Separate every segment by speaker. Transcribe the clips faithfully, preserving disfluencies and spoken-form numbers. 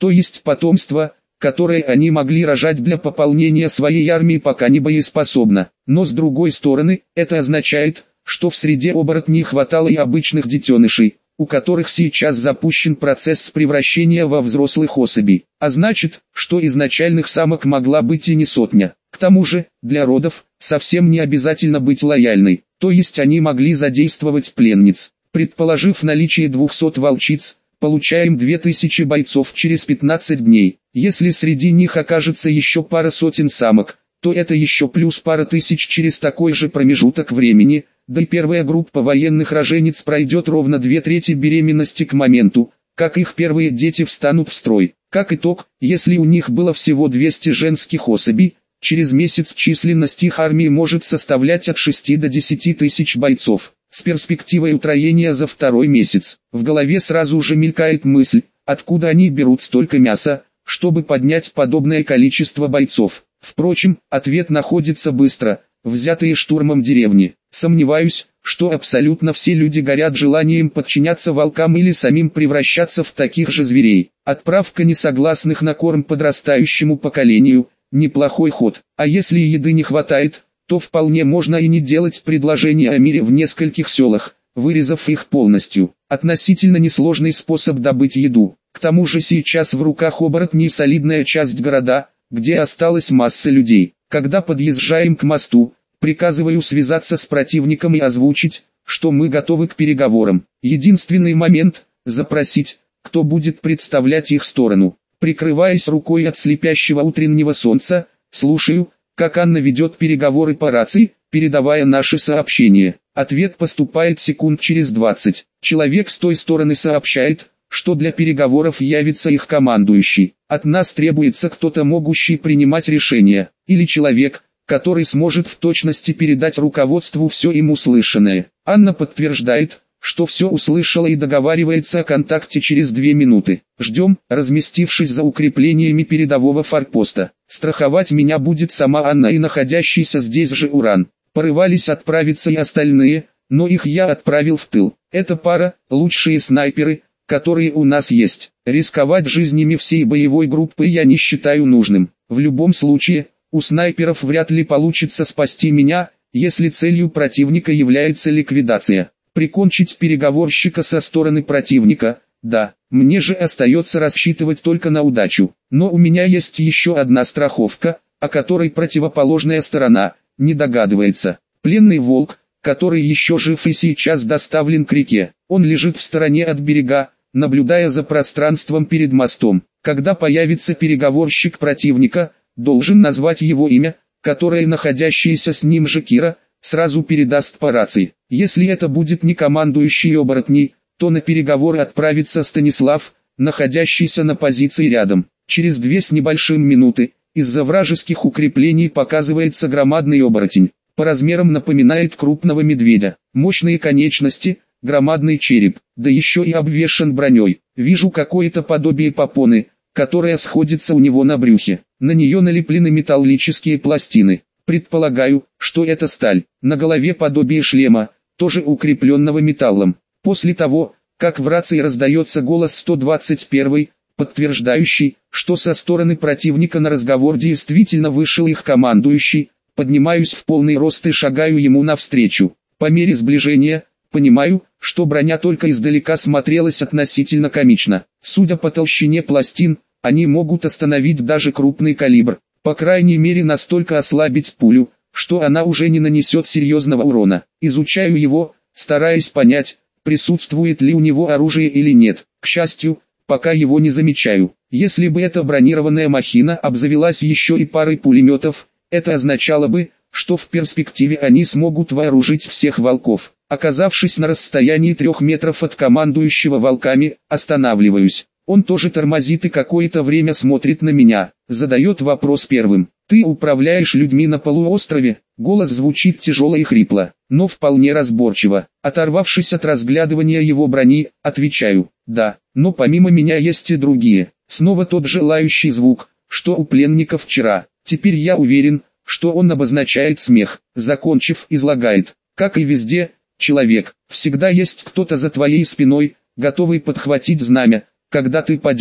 Speaker 1: то есть потомство, которое они могли рожать для пополнения своей армии, пока не боеспособна. Но с другой стороны, это означает, что в среде оборотней хватало и обычных детенышей, у которых сейчас запущен процесс превращения во взрослых особей. А значит, что изначальных самок могла быть и не сотня. К тому же, для родов, совсем не обязательно быть лояльной, то есть они могли задействовать пленниц. Предположив наличие двухсот волчиц, получаем две тысячи бойцов через пятнадцать дней. Если среди них окажется еще пара сотен самок, то это еще плюс пара тысяч через такой же промежуток времени, да и первая группа военных рожениц пройдет ровно две трети беременности к моменту, как их первые дети встанут в строй. Как итог, если у них было всего двести женских особей, через месяц численность их армии может составлять от шести до десяти тысяч бойцов. С перспективой утроения за второй месяц, в голове сразу же мелькает мысль, откуда они берут столько мяса, чтобы поднять подобное количество бойцов. Впрочем, ответ находится быстро: взятые штурмом деревни. Сомневаюсь, что абсолютно все люди горят желанием подчиняться волкам или самим превращаться в таких же зверей. Отправка несогласных на корм подрастающему поколению – неплохой ход. А если еды не хватает, то вполне можно и не делать предложение о мире в нескольких селах, вырезав их полностью. Относительно несложный способ добыть еду. К тому же сейчас в руках оборотней солидная часть города, где осталась масса людей. Когда подъезжаем к мосту, приказываю связаться с противником и озвучить, что мы готовы к переговорам. Единственный момент – запросить, кто будет представлять их сторону. Прикрываясь рукой от слепящего утреннего солнца, слушаю, как Анна ведет переговоры по рации, передавая наши сообщения. Ответ поступает секунд через двадцать. Человек с той стороны сообщает, что для переговоров явится их командующий. От нас требуется кто-то, могущий принимать решения, или человек, который сможет в точности передать руководству все им услышанное. Анна подтверждает, что все услышала и договаривается о контакте через две минуты. Ждем, разместившись за укреплениями передового форпоста. Страховать меня будет сама Анна и находящийся здесь же Уран. Порывались отправиться и остальные, но их я отправил в тыл. Эта пара – лучшие снайперы, которые у нас есть. Рисковать жизнями всей боевой группы я не считаю нужным. В любом случае, у снайперов вряд ли получится спасти меня, если целью противника является ликвидация. Прикончить переговорщика со стороны противника, да, мне же остается рассчитывать только на удачу. Но у меня есть еще одна страховка, о которой противоположная сторона не догадывается. Пленный волк, который еще жив и сейчас доставлен к реке. Он лежит в стороне от берега, наблюдая за пространством перед мостом. Когда появится переговорщик противника, должен назвать его имя, которое находящаяся с ним же Кира сразу передаст по рации. Если это будет не командующий оборотней, то на переговоры отправится Станислав, находящийся на позиции рядом. Через две с небольшим минуты, из-за вражеских укреплений показывается громадный оборотень. По размерам напоминает крупного медведя. Мощные конечности, громадный череп, да еще и обвешан броней. Вижу какое-то подобие попоны, которая сходится у него на брюхе. На нее налеплены металлические пластины. Предполагаю, что это сталь. На голове подобие шлема, тоже укрепленного металлом. После того, как в рации раздается голос сто двадцать первый, подтверждающий, что со стороны противника на разговор действительно вышел их командующий, поднимаюсь в полный рост и шагаю ему навстречу. По мере сближения, понимаю, что броня только издалека смотрелась относительно комично. Судя по толщине пластин, они могут остановить даже крупный калибр. По крайней мере настолько ослабить пулю, что она уже не нанесет серьезного урона. Изучаю его, стараясь понять, присутствует ли у него оружие или нет. К счастью, пока его не замечаю. Если бы эта бронированная махина обзавелась еще и парой пулеметов, это означало бы, что в перспективе они смогут вооружить всех волков. Оказавшись на расстоянии трех метров от командующего волками, останавливаюсь. Он тоже тормозит и какое-то время смотрит на меня. Задает вопрос первым. «Ты управляешь людьми на полуострове?» Голос звучит тяжело и хрипло, но вполне разборчиво. Оторвавшись от разглядывания его брони, отвечаю: «Да, но помимо меня есть и другие». Снова тот желающий звук, что у пленников вчера. Теперь я уверен, что он обозначает смех. Закончив, излагает: «Как и везде, человек, всегда есть кто-то за твоей спиной, готовый подхватить знамя, когда ты падешь.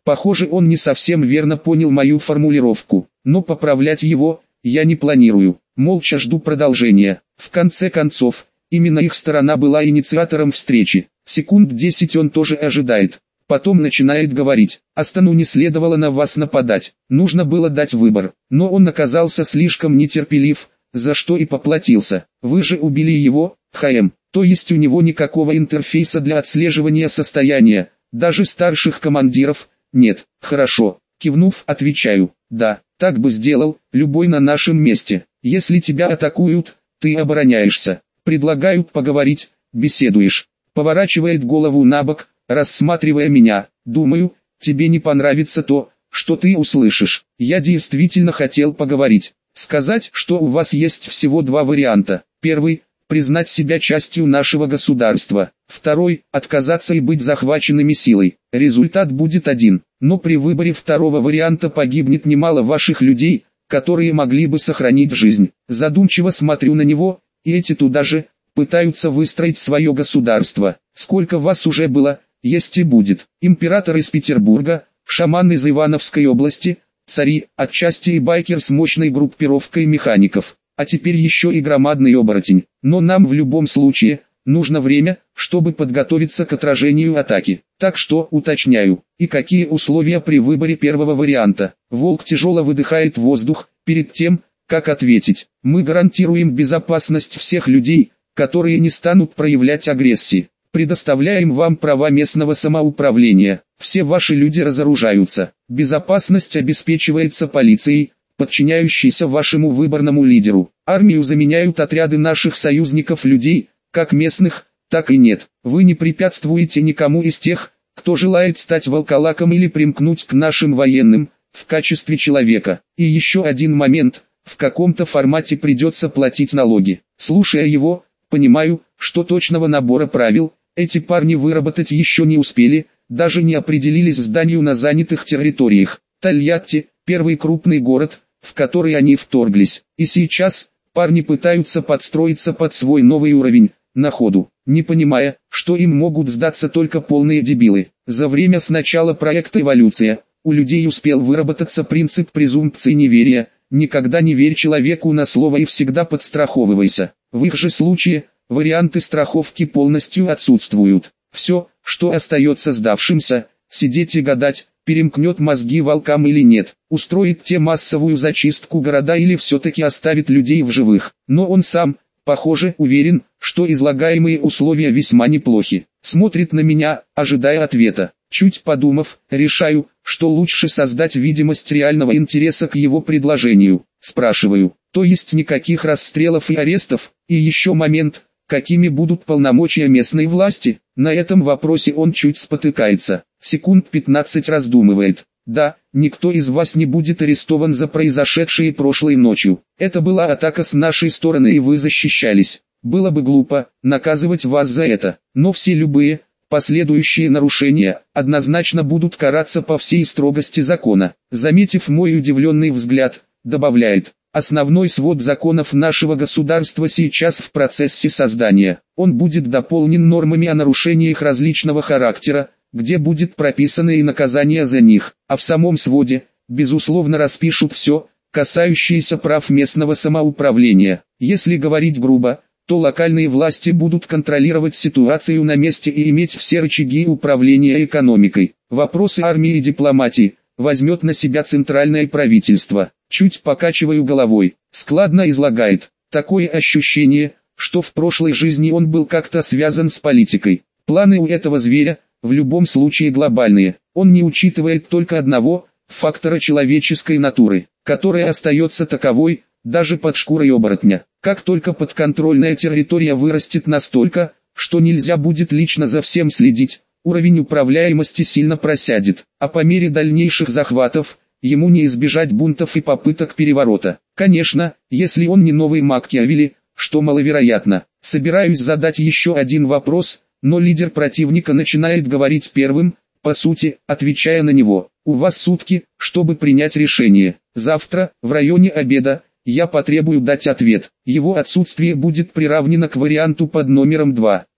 Speaker 1: Похоже, он не совсем верно понял мою формулировку, но поправлять его я не планирую. Молча жду продолжения. В конце концов, именно их сторона была инициатором встречи. Секунд десять он тоже ожидает. Потом начинает говорить: «Астану не следовало на вас нападать, нужно было дать выбор». Но он оказался слишком нетерпелив, за что и поплатился. Вы же убили его, ХМ, то есть у него никакого интерфейса для отслеживания состояния, даже старших командиров нет. Хорошо, кивнув, отвечаю: да, так бы сделал любой на нашем месте. Если тебя атакуют, ты обороняешься. Предлагают поговорить, беседуешь. Поворачивает голову набок, рассматривая меня. Думаю, тебе не понравится то, что ты услышишь. Я действительно хотел поговорить. Сказать, что у вас есть всего два варианта. Первый – признать себя частью нашего государства. Второй – отказаться и быть захваченными силой. Результат будет один. Но при выборе второго варианта погибнет немало ваших людей, которые могли бы сохранить жизнь. Задумчиво смотрю на него, и эти туда же пытаются выстроить свое государство. Сколько вас уже было, есть и будет. Император из Петербурга, шаман из Ивановской области, цари, отчасти и байкер с мощной группировкой механиков. А теперь еще и громадный оборотень. Но нам в любом случае нужно время, чтобы подготовиться к отражению атаки. Так что, уточняю, и какие условия при выборе первого варианта? Волк тяжело выдыхает воздух, перед тем, как ответить. Мы гарантируем безопасность всех людей, которые не станут проявлять агрессии. Предоставляем вам права местного самоуправления. Все ваши люди разоружаются. Безопасность обеспечивается полицией, подчиняющейся вашему выборному лидеру. Армию заменяют отряды наших союзников людей, как местных, так и нет. Вы не препятствуете никому из тех, кто желает стать волколаком или примкнуть к нашим военным, в качестве человека. И еще один момент, в каком-то формате придется платить налоги. Слушая его, понимаю, что точного набора правил эти парни выработать еще не успели, даже не определились с данью на занятых территориях. Тольятти – первый крупный город, в который они вторглись. И сейчас парни пытаются подстроиться под свой новый уровень, на ходу, не понимая, что им могут сдаться только полные дебилы. За время с начала проекта «Эволюция» у людей успел выработаться принцип презумпции неверия: никогда не верь человеку на слово и всегда подстраховывайся. В их же случае, варианты страховки полностью отсутствуют. Все, что остается сдавшимся, сидеть и гадать, перемкнет мозги волкам или нет, устроит те массовую зачистку города или все-таки оставит людей в живых. Но он сам, похоже, уверен, что излагаемые условия весьма неплохи. Смотрит на меня, ожидая ответа. Чуть подумав, решаю, что лучше создать видимость реального интереса к его предложению. Спрашиваю: то есть никаких расстрелов и арестов? И еще момент, какими будут полномочия местной власти? На этом вопросе он чуть спотыкается. Секунд пятнадцать раздумывает. Да, никто из вас не будет арестован за произошедшее прошлой ночью. Это была атака с нашей стороны, и вы защищались. Было бы глупо наказывать вас за это, но все любые последующие нарушения однозначно будут караться по всей строгости закона. Заметив мой удивленный взгляд, добавляет: основной свод законов нашего государства сейчас в процессе создания. Он будет дополнен нормами о нарушениях различного характера, где будет прописано и наказание за них, а в самом своде, безусловно, распишут все, касающееся прав местного самоуправления. Если говорить грубо, то локальные власти будут контролировать ситуацию на месте и иметь все рычаги управления экономикой. Вопросы армии и дипломатии возьмет на себя центральное правительство. Чуть покачиваю головой. Складно излагает. Такое ощущение, что в прошлой жизни он был как-то связан с политикой. Планы у этого зверя в любом случае глобальные. Он не учитывает только одного фактора человеческой натуры, которая остается таковой даже под шкурой оборотня. Как только подконтрольная территория вырастет настолько, что нельзя будет лично за всем следить, уровень управляемости сильно просядет, а по мере дальнейших захватов, ему не избежать бунтов и попыток переворота. Конечно, если он не новый Макиавелли, что маловероятно. Собираюсь задать еще один вопрос, но лидер противника начинает говорить первым, по сути, отвечая на него. У вас сутки, чтобы принять решение. Завтра, в районе обеда, я потребую дать ответ. Его отсутствие будет приравнено к варианту под номером два.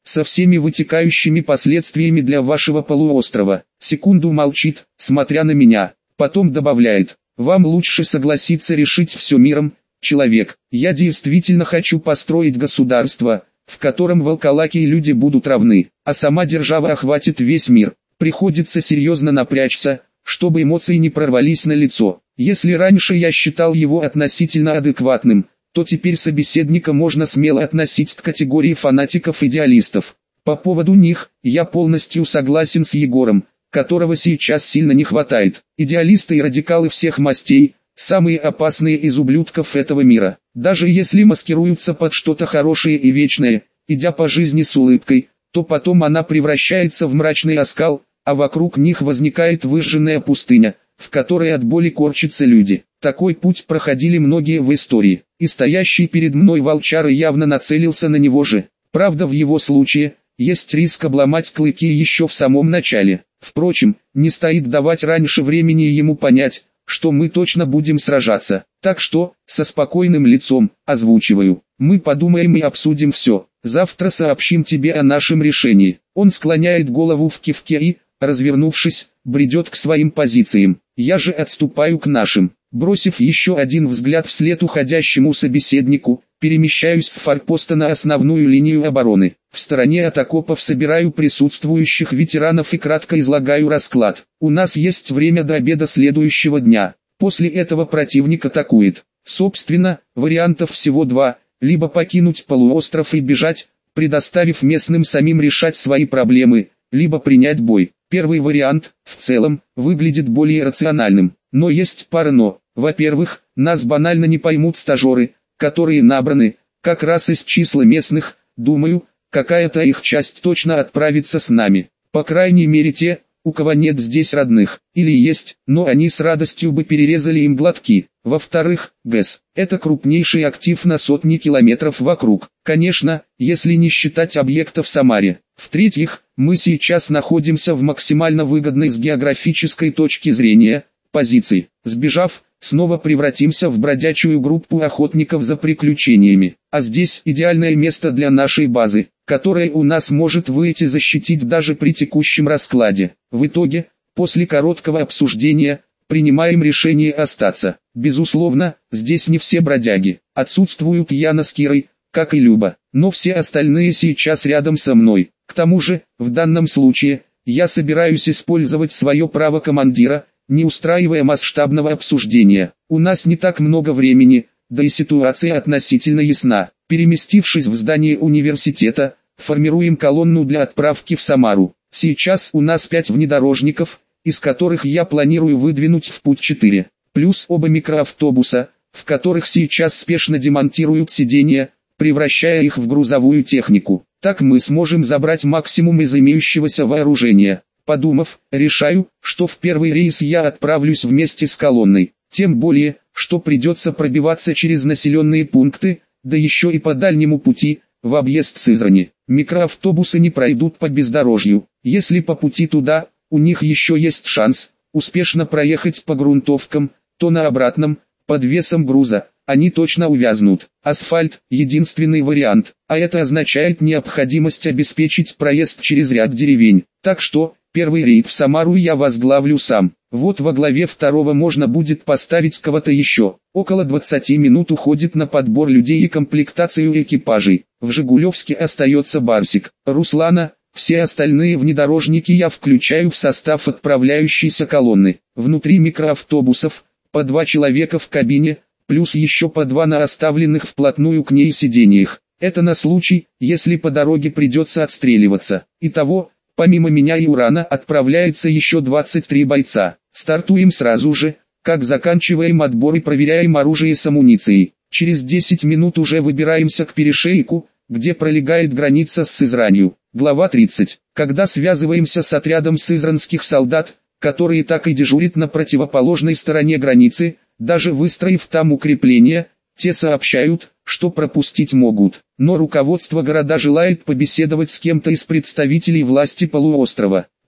Speaker 1: со всеми вытекающими последствиями для вашего полуострова. Секунду молчит, смотря на меня, потом добавляет: вам лучше согласиться решить все миром, человек. Я действительно хочу построить государство, в котором волколаки и люди будут равны, а сама держава охватит весь мир. Приходится серьезно напрячься, чтобы эмоции не прорвались на лицо. Если раньше я считал его относительно адекватным, то теперь собеседника можно смело относить к категории фанатиков-идеалистов. По поводу них, я полностью согласен с Егором, которого сейчас сильно не хватает. Идеалисты и радикалы всех мастей – самые опасные из ублюдков этого мира. Даже если маскируются под что-то хорошее и вечное, идя по жизни с улыбкой, то потом она превращается в мрачный оскал, а вокруг них возникает выжженная пустыня, в которой от боли корчатся люди. Такой путь проходили многие в истории, и стоящий перед мной волчара явно нацелился на него же. Правда, в его случае, есть риск обломать клыки еще в самом начале. Впрочем, не стоит давать раньше времени ему понять, что мы точно будем сражаться. Так что, со спокойным лицом, озвучиваю: мы подумаем и обсудим все. Завтра сообщим тебе о нашем решении. Он склоняет голову в кивке и, развернувшись, бредет к своим позициям. Я же отступаю к нашим. Бросив еще один взгляд вслед уходящему собеседнику, перемещаюсь с форпоста на основную линию обороны. В стороне от окопов собираю присутствующих ветеранов и кратко излагаю расклад. У нас есть время до обеда следующего дня. После этого противник атакует. Собственно, вариантов всего два: либо покинуть полуостров и бежать, предоставив местным самим решать свои проблемы, либо принять бой. Первый вариант, в целом, выглядит более рациональным. Но есть пара «но». Во-первых, нас банально не поймут стажеры, которые набраны, как раз из числа местных. Думаю, какая-то их часть точно отправится с нами. По крайней мере те, у кого нет здесь родных, или есть, но они с радостью бы перерезали им глотки. Во-вторых, ГЭС – это крупнейший актив на сотни километров вокруг, конечно, если не считать объекта в Самаре. В-третьих, мы сейчас находимся в максимально выгодной с географической точки зрения позиции. Сбежав, снова превратимся в бродячую группу охотников за приключениями. А здесь идеальное место для нашей базы, которая у нас может выйти защитить даже при текущем раскладе. В итоге, после короткого обсуждения, принимаем решение остаться. Безусловно, здесь не все бродяги. Отсутствуют Яна с Кирой, как и Люба, но все остальные сейчас рядом со мной. К тому же, в данном случае, я собираюсь использовать свое право командира, не устраивая масштабного обсуждения. У нас не так много времени, да и ситуация относительно ясна. Переместившись в здание университета, формируем колонну для отправки в Самару. Сейчас у нас пять внедорожников, из которых я планирую выдвинуть в путь четыре, плюс оба микроавтобуса, в которых сейчас спешно демонтируют сиденья, превращая их в грузовую технику. Так мы сможем забрать максимум из имеющегося вооружения. Подумав, решаю, что в первый рейс я отправлюсь вместе с колонной. Тем более, что придется пробиваться через населенные пункты, да еще и по дальнему пути, в объезд Сызрани. Микроавтобусы не пройдут по бездорожью. Если по пути туда, у них еще есть шанс успешно проехать по грунтовкам, то на обратном, под весом груза, они точно увязнут. Асфальт – единственный вариант, а это означает необходимость обеспечить проезд через ряд деревень. Так что, первый рейд в Самару я возглавлю сам. Вот во главе второго можно будет поставить кого-то еще. Около двадцати минут уходит на подбор людей и комплектацию экипажей. В Жигулевске остается Барсик, Руслана. Все остальные внедорожники я включаю в состав отправляющейся колонны. Внутри микроавтобусов, по два человека в кабине, плюс еще по два на оставленных вплотную к ней сиденьях. Это на случай, если по дороге придется отстреливаться. Итого, помимо меня и Урана отправляется еще двадцать три бойца. Стартуем сразу же, как заканчиваем отбор и проверяем оружие с амуницией. Через десять минут уже выбираемся к перешейку, где пролегает граница с Сызранью. Глава тридцать. Когда связываемся с отрядом сызранских солдат, которые так и дежурят на противоположной стороне границы, даже выстроив там укрепления, те сообщают, что пропустить могут. Но руководство города желает побеседовать с кем-то из представителей власти полуострова.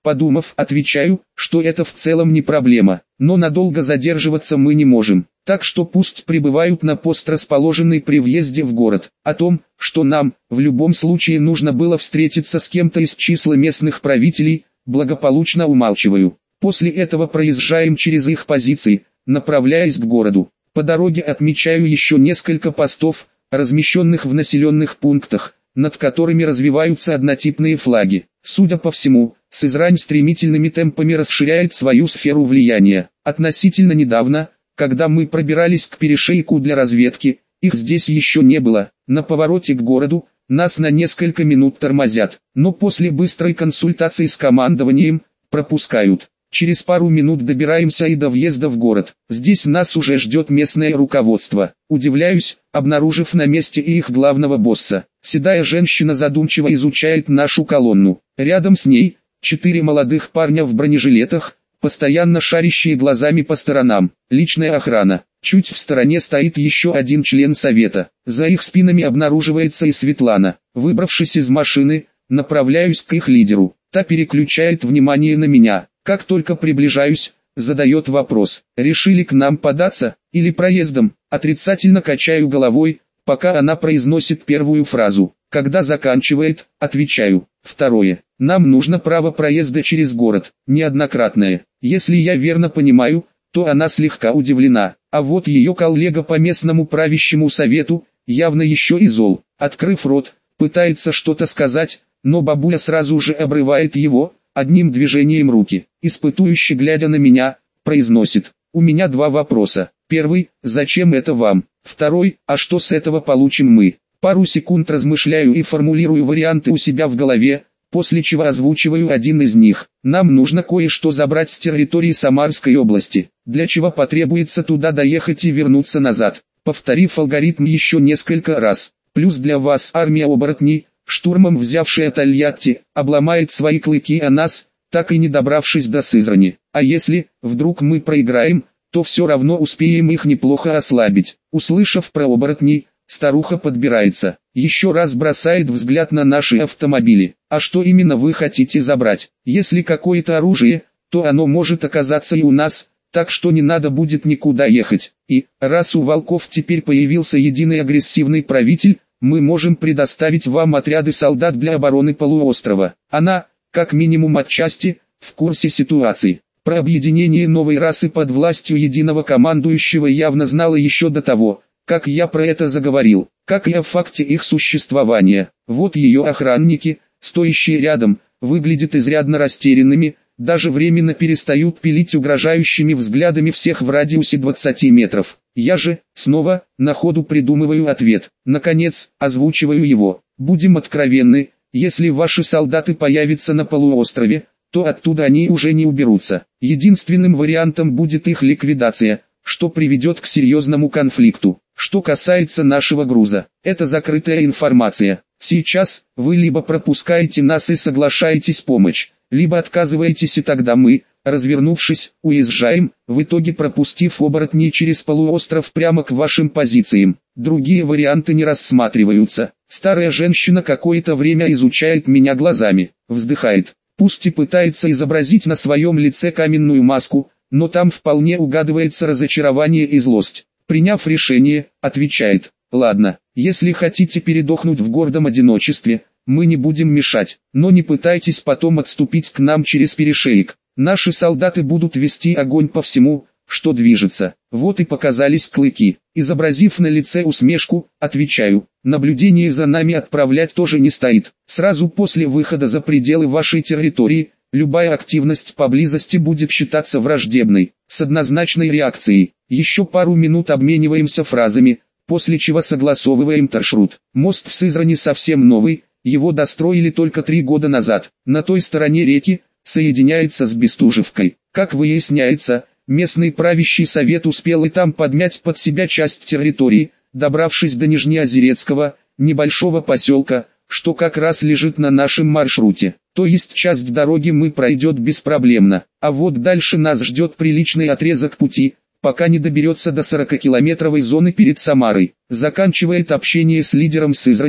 Speaker 1: Подумав, отвечаю, что это в целом не проблема, но надолго задерживаться мы не можем. Так что пусть прибывают на пост, расположенный при въезде в город. О том, что нам, в любом случае нужно было встретиться с кем-то из числа местных правителей, благополучно умалчиваю. После этого проезжаем через их позиции, направляясь к городу. По дороге отмечаю еще несколько постов, размещенных в населенных пунктах, над которыми развиваются однотипные флаги. Судя по всему, Сызрань стремительными темпами расширяет свою сферу влияния. Относительно недавно, когда мы пробирались к перешейку для разведки, их здесь еще не было. На повороте к городу нас на несколько минут тормозят, но после быстрой консультации с командованием пропускают. Через пару минут добираемся и до въезда в город. Здесь нас уже ждет местное руководство. Удивляюсь, обнаружив на месте и их главного босса. Седая женщина задумчиво изучает нашу колонну. Рядом с ней четыре молодых парня в бронежилетах, постоянно шарящие глазами по сторонам. Личная охрана. Чуть в стороне стоит еще один член совета. За их спинами обнаруживается и Светлана. Выбравшись из машины, направляюсь к их лидеру. Та переключает внимание на меня. Как только приближаюсь, задает вопрос: решили к нам податься, или проездом? Отрицательно качаю головой, пока она произносит первую фразу. Когда заканчивает, отвечаю: второе. Нам нужно право проезда через город, неоднократное. Если я верно понимаю, то она слегка удивлена, а вот ее коллега по местному правящему совету, явно еще и зол. Открыв рот, пытается что-то сказать, но бабуля сразу же обрывает его, одним движением руки. Испытующе глядя на меня, произносит: у меня два вопроса. Первый: зачем это вам? Второй: а что с этого получим мы? Пару секунд размышляю и формулирую варианты у себя в голове, после чего озвучиваю один из них. Нам нужно кое-что забрать с территории Самарской области, для чего потребуется туда доехать и вернуться назад, повторив алгоритм еще несколько раз. Плюс для вас армия оборотней, штурмом взявшая Тольятти, обломает свои клыки о нас, так и не добравшись до Сызрани. А если, вдруг мы проиграем, то все равно успеем их неплохо ослабить. Услышав про оборотней, старуха подбирается, еще раз бросает взгляд на наши автомобили. А что именно вы хотите забрать? Если какое-то оружие, то оно может оказаться и у нас, так что не надо будет никуда ехать. И, раз у волков теперь появился единый агрессивный правитель, мы можем предоставить вам отряды солдат для обороны полуострова. Она, как минимум отчасти, в курсе ситуации. Про объединение новой расы под властью единого командующего явно знала еще до того, как я про это заговорил, как и о факте их существования. Вот ее охранники, стоящие рядом, выглядят изрядно растерянными, даже временно перестают пилить угрожающими взглядами всех в радиусе двадцати метров. Я же, снова, на ходу придумываю ответ. Наконец, озвучиваю его. Будем откровенны, если ваши солдаты появятся на полуострове, то оттуда они уже не уберутся. Единственным вариантом будет их ликвидация, что приведет к серьезному конфликту. Что касается нашего груза, это закрытая информация. Сейчас, вы либо пропускаете нас и соглашаетесь помочь, либо отказываетесь, и тогда мы, развернувшись, уезжаем, в итоге пропустив оборотней через полуостров прямо к вашим позициям. Другие варианты не рассматриваются. Старая женщина какое-то время изучает меня глазами, вздыхает. Пусть и пытается изобразить на своем лице каменную маску, но там вполне угадывается разочарование и злость. Приняв решение, отвечает: ладно, если хотите передохнуть в гордом одиночестве, мы не будем мешать, но не пытайтесь потом отступить к нам через перешеек. Наши солдаты будут вести огонь по всему, что движется. Вот и показались клыки. Изобразив на лице усмешку, отвечаю: наблюдение за нами отправлять тоже не стоит. Сразу после выхода за пределы вашей территории, любая активность поблизости будет считаться враждебной, с однозначной реакцией. Еще пару минут обмениваемся фразами, после чего согласовываем маршрут. Мост в Сызрани совсем новый, его достроили только три года назад. На той стороне реки соединяется с Бестужевкой. Как выясняется, местный правящий совет успел и там подмять под себя часть территории, добравшись до Нижнеозерецкого, небольшого поселка, что как раз лежит на нашем маршруте. То есть часть дороги мы пройдет беспроблемно, а вот дальше нас ждет приличный отрезок пути, пока не доберется до сорокакилометровой зоны перед Самарой. Заканчивает общение с лидером Сызрани,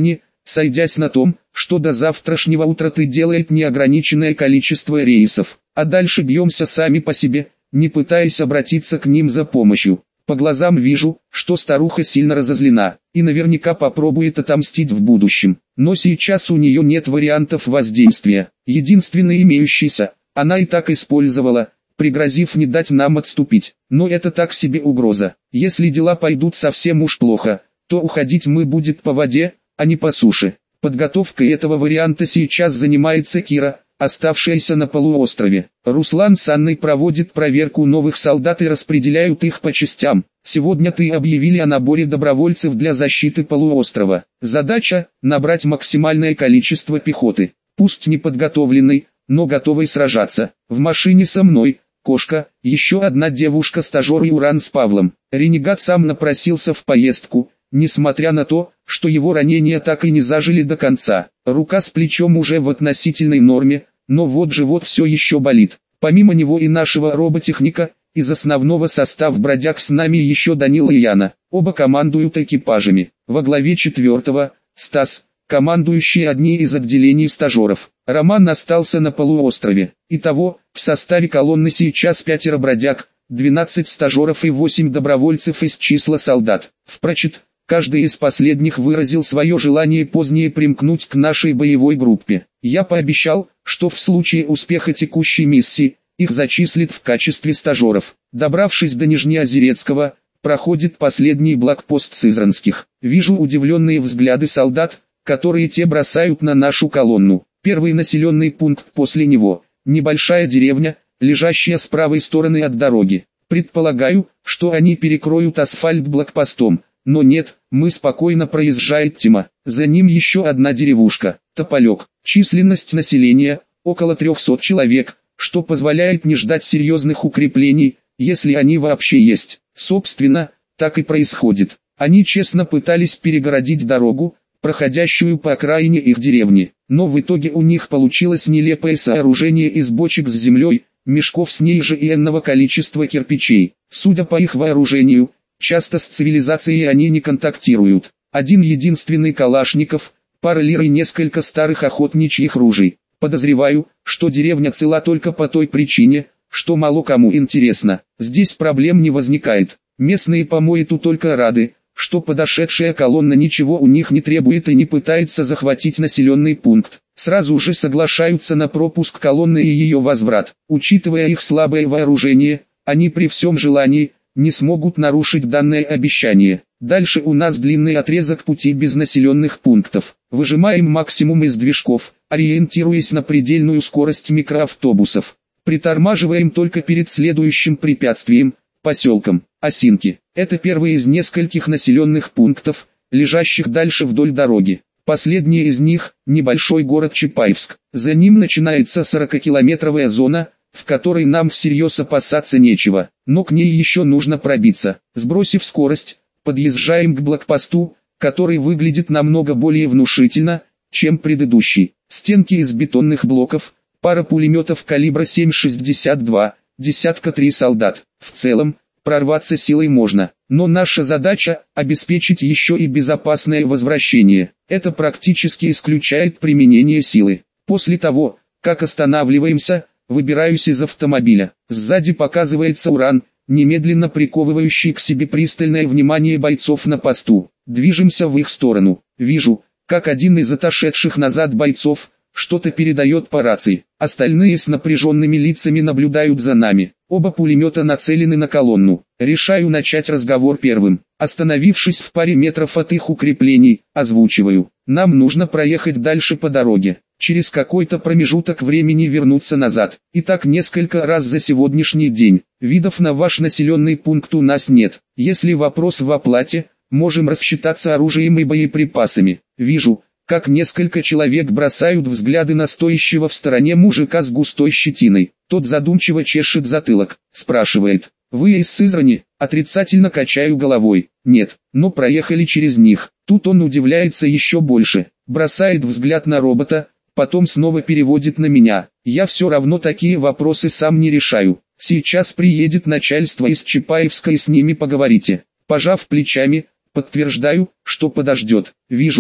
Speaker 1: сойдясь на том, что до завтрашнего утра ты делает неограниченное количество рейсов, а дальше бьемся сами по себе, не пытаясь обратиться к ним за помощью. По глазам вижу, что старуха сильно разозлена, и наверняка попробует отомстить в будущем. Но сейчас у нее нет вариантов воздействия. Единственный имеющийся, она и так использовала, пригрозив не дать нам отступить. Но это так себе угроза. Если дела пойдут совсем уж плохо, то уходить мы будет по воде, а не по суше. Подготовкой этого варианта сейчас занимается Кира, оставшаяся на полуострове. Руслан с Анной проводят проверку новых солдат и распределяют их по частям. Сегодня ты объявили о наборе добровольцев для защиты полуострова. Задача – набрать максимальное количество пехоты. Пусть не подготовленной, но готовой сражаться. В машине со мной – Кошка, еще одна девушка-стажер и Уран с Павлом. Ренегат сам напросился в поездку, несмотря на то, что его ранения так и не зажили до конца. Рука с плечом уже в относительной норме, но вот живот все еще болит. Помимо него и нашего роботехника, из основного состава бродяг с нами еще Данила и Яна. Оба командуют экипажами. Во главе четвертого – Стас, командующий одни из отделений стажеров. Роман остался на полуострове. Итого, в составе колонны сейчас пятеро бродяг, двенадцать стажеров и восемь добровольцев из числа солдат. Впрочем, каждый из последних выразил свое желание позднее примкнуть к нашей боевой группе. Я пообещал, что в случае успеха текущей миссии, их зачислят в качестве стажеров. Добравшись до Нижнеозерецкого, проходит последний блокпост Сызранских. Вижу удивленные взгляды солдат, которые те бросают на нашу колонну. Первый населенный пункт после него – небольшая деревня, лежащая с правой стороны от дороги. Предполагаю, что они перекроют асфальт блокпостом. Но нет, мы спокойно проезжает Тима. За ним еще одна деревушка, Тополек. Численность населения – около трехсот человек, что позволяет не ждать серьезных укреплений, если они вообще есть. Собственно, так и происходит. Они честно пытались перегородить дорогу, проходящую по окраине их деревни. Но в итоге у них получилось нелепое сооружение из бочек с землей, мешков с ней же и энного количества кирпичей. Судя по их вооружению, часто с цивилизацией они не контактируют. Один единственный Калашников, пара лир и несколько старых охотничьих ружей. Подозреваю, что деревня цела только по той причине, что мало кому интересно. Здесь проблем не возникает. Местные помои тут только рады, что подошедшая колонна ничего у них не требует и не пытается захватить населенный пункт. Сразу же соглашаются на пропуск колонны и ее возврат. Учитывая их слабое вооружение, они при всем желании не смогут нарушить данное обещание. Дальше у нас длинный отрезок пути без населенных пунктов. Выжимаем максимум из движков, ориентируясь на предельную скорость микроавтобусов. Притормаживаем только перед следующим препятствием – поселком Осинки. Это первый из нескольких населенных пунктов, лежащих дальше вдоль дороги. Последний из них – небольшой город Чапаевск. За ним начинается сорокакилометровая зона, в которой нам всерьез опасаться нечего, но к ней еще нужно пробиться. Сбросив скорость, подъезжаем к блокпосту, который выглядит намного более внушительно, чем предыдущий. Стенки из бетонных блоков, пара пулеметов калибра семь шестьдесят два, десятка три солдат. В целом, прорваться силой можно, но наша задача – обеспечить еще и безопасное возвращение. Это практически исключает применение силы. После того, как останавливаемся, выбираюсь из автомобиля. Сзади показывается Уран, немедленно приковывающий к себе пристальное внимание бойцов на посту. Движемся в их сторону. Вижу, как один из отошедших назад бойцов что-то передает по рации. Остальные с напряженными лицами наблюдают за нами. Оба пулемета нацелены на колонну. Решаю начать разговор первым. Остановившись в паре метров от их укреплений, озвучиваю. Нам нужно проехать дальше по дороге. Через какой-то промежуток времени вернуться назад. И так несколько раз за сегодняшний день. Видов на ваш населенный пункт у нас нет. Если вопрос в оплате, можем рассчитаться оружием и боеприпасами. Вижу, как несколько человек бросают взгляды на стоящего в стороне мужика с густой щетиной. Тот задумчиво чешет затылок, спрашивает: «Вы из Сызрани?» Отрицательно качаю головой. «Нет, но проехали через них». Тут он удивляется еще больше, бросает взгляд на робота, потом снова переводит на меня. Я все равно такие вопросы сам не решаю. Сейчас приедет начальство из Чапаевска и с ними поговорите. Пожав плечами, подтверждаю, что подождет. Вижу,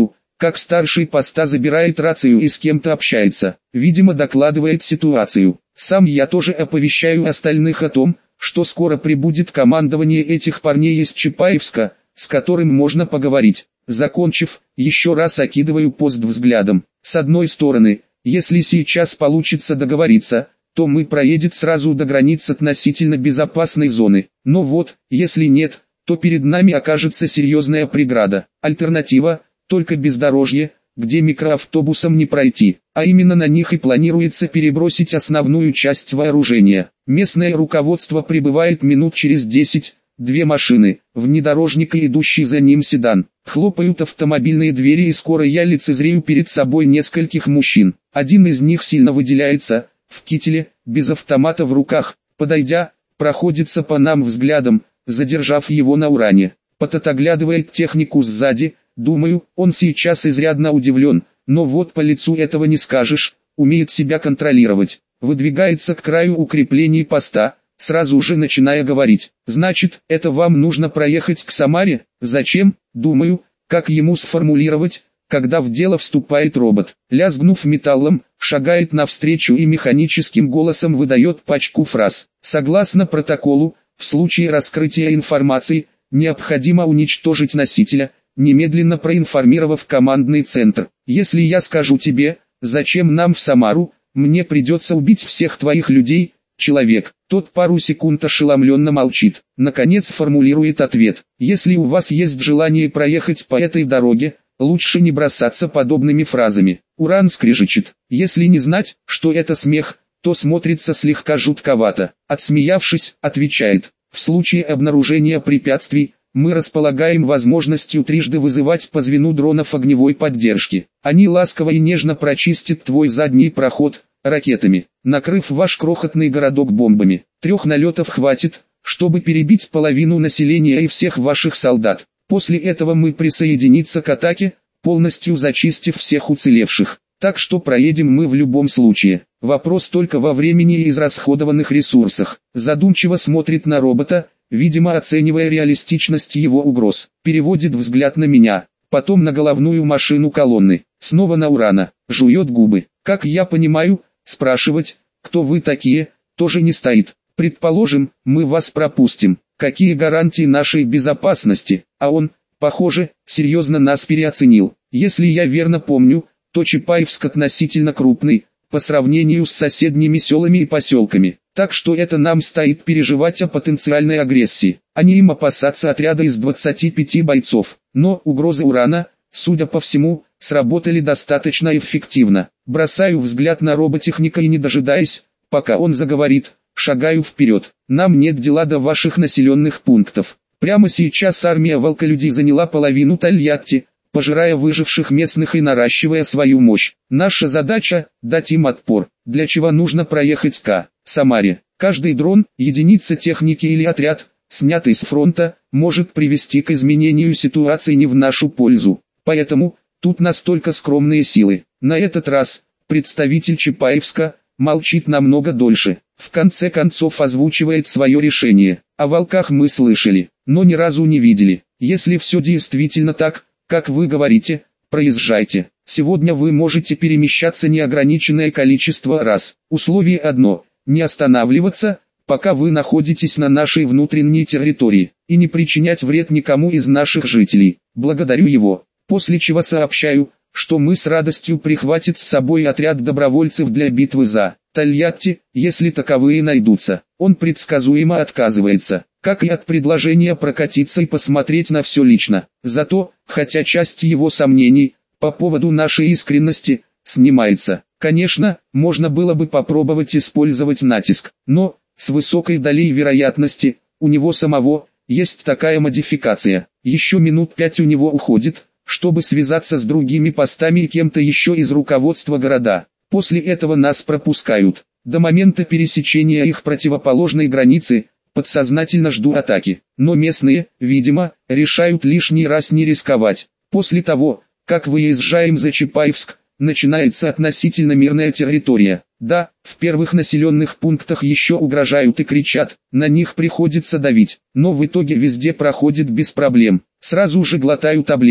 Speaker 1: как старший поста забирает рацию и с кем-то общается, видимо докладывает ситуацию. Сам я тоже оповещаю остальных о том, что скоро прибудет командование этих парней из Чапаевска, с которым можно поговорить. Закончив, еще раз окидываю пост взглядом. С одной стороны, если сейчас получится договориться, то мы проедем сразу до границ относительно безопасной зоны. Но вот, если нет, то перед нами окажется серьезная преграда. Альтернатива – только бездорожье, где микроавтобусом не пройти, а именно на них и планируется перебросить основную часть вооружения. Местное руководство прибывает минут через десять, две машины, внедорожник и идущий за ним седан. Хлопают автомобильные двери и скоро я лицезрею перед собой нескольких мужчин. Один из них сильно выделяется, в кителе, без автомата в руках, подойдя, проходится по нам взглядом, задержав его на уране. Потом оглядывает технику сзади, думаю, он сейчас изрядно удивлен, но вот по лицу этого не скажешь, умеет себя контролировать. Выдвигается к краю укреплений поста, сразу же начиная говорить. Значит, это вам нужно проехать к Самаре? Зачем? Думаю, как ему сформулировать, когда в дело вступает робот. Лязгнув металлом, шагает навстречу и механическим голосом выдает пачку фраз. Согласно протоколу, в случае раскрытия информации, необходимо уничтожить носителя, немедленно проинформировав командный центр. Если я скажу тебе, зачем нам в Самару, мне придется убить всех твоих людей, человек. Тот пару секунд ошеломленно молчит. Наконец формулирует ответ. Если у вас есть желание проехать по этой дороге, лучше не бросаться подобными фразами. Уран скрежечет. Если не знать, что это смех, то смотрится слегка жутковато. Отсмеявшись, отвечает. В случае обнаружения препятствий, мы располагаем возможностью трижды вызывать по звену дронов огневой поддержки. Они ласково и нежно прочистят твой задний проход ракетами, накрыв ваш крохотный городок бомбами. Трех налетов хватит, чтобы перебить половину населения и всех ваших солдат. После этого мы присоединиться к атаке, полностью зачистив всех уцелевших. Так что проедем мы в любом случае. Вопрос только во времени и израсходованных ресурсах. Задумчиво смотрит на робота, видимо оценивая реалистичность его угроз. Переводит взгляд на меня, потом на головную машину колонны. Снова на урана, жует губы. Как я понимаю, спрашивать, кто вы такие, тоже не стоит. Предположим, мы вас пропустим. Какие гарантии нашей безопасности? А он, похоже, серьезно нас переоценил. Если я верно помню, то Чапаевск относительно крупный, по сравнению с соседними селами и поселками. Так что это нам стоит переживать о потенциальной агрессии, а не им опасаться отряда из двадцати пяти бойцов. Но угрозы урана, судя по всему, сработали достаточно эффективно. Бросаю взгляд на роботехника и не дожидаясь, пока он заговорит, шагаю вперед. Нам нет дела до ваших населенных пунктов. Прямо сейчас армия волколюдей заняла половину Тольятти, пожирая выживших местных и наращивая свою мощь. Наша задача – дать им отпор, для чего нужно проехать к Самаре. Каждый дрон, единица техники или отряд, снятый с фронта, может привести к изменению ситуации не в нашу пользу. Поэтому, тут настолько скромные силы. На этот раз, представитель Чапаевска, молчит намного дольше. В конце концов озвучивает свое решение. О волках мы слышали, но ни разу не видели. Если все действительно так, как вы говорите, проезжайте. Сегодня вы можете перемещаться неограниченное количество раз. Условие одно – не останавливаться, пока вы находитесь на нашей внутренней территории, и не причинять вред никому из наших жителей. Благодарю его. После чего сообщаю, что мы с радостью прихватим с собой отряд добровольцев для битвы за Тольятти, если таковые найдутся. Он предсказуемо отказывается, как и от предложения прокатиться и посмотреть на все лично. Зато, хотя часть его сомнений, по поводу нашей искренности, снимается. Конечно, можно было бы попробовать использовать натиск, но, с высокой долей вероятности, у него самого, есть такая модификация. Еще минут пять у него уходит, чтобы связаться с другими постами и кем-то еще из руководства города. После этого нас пропускают. До момента пересечения их противоположной границы, подсознательно жду атаки. Но местные, видимо, решают лишний раз не рисковать. После того, как выезжаем за Чапаевск, начинается относительно мирная территория. Да, в первых населенных пунктах еще угрожают и кричат, на них приходится давить, но в итоге везде проходит без проблем. Сразу же глотаю таблетку.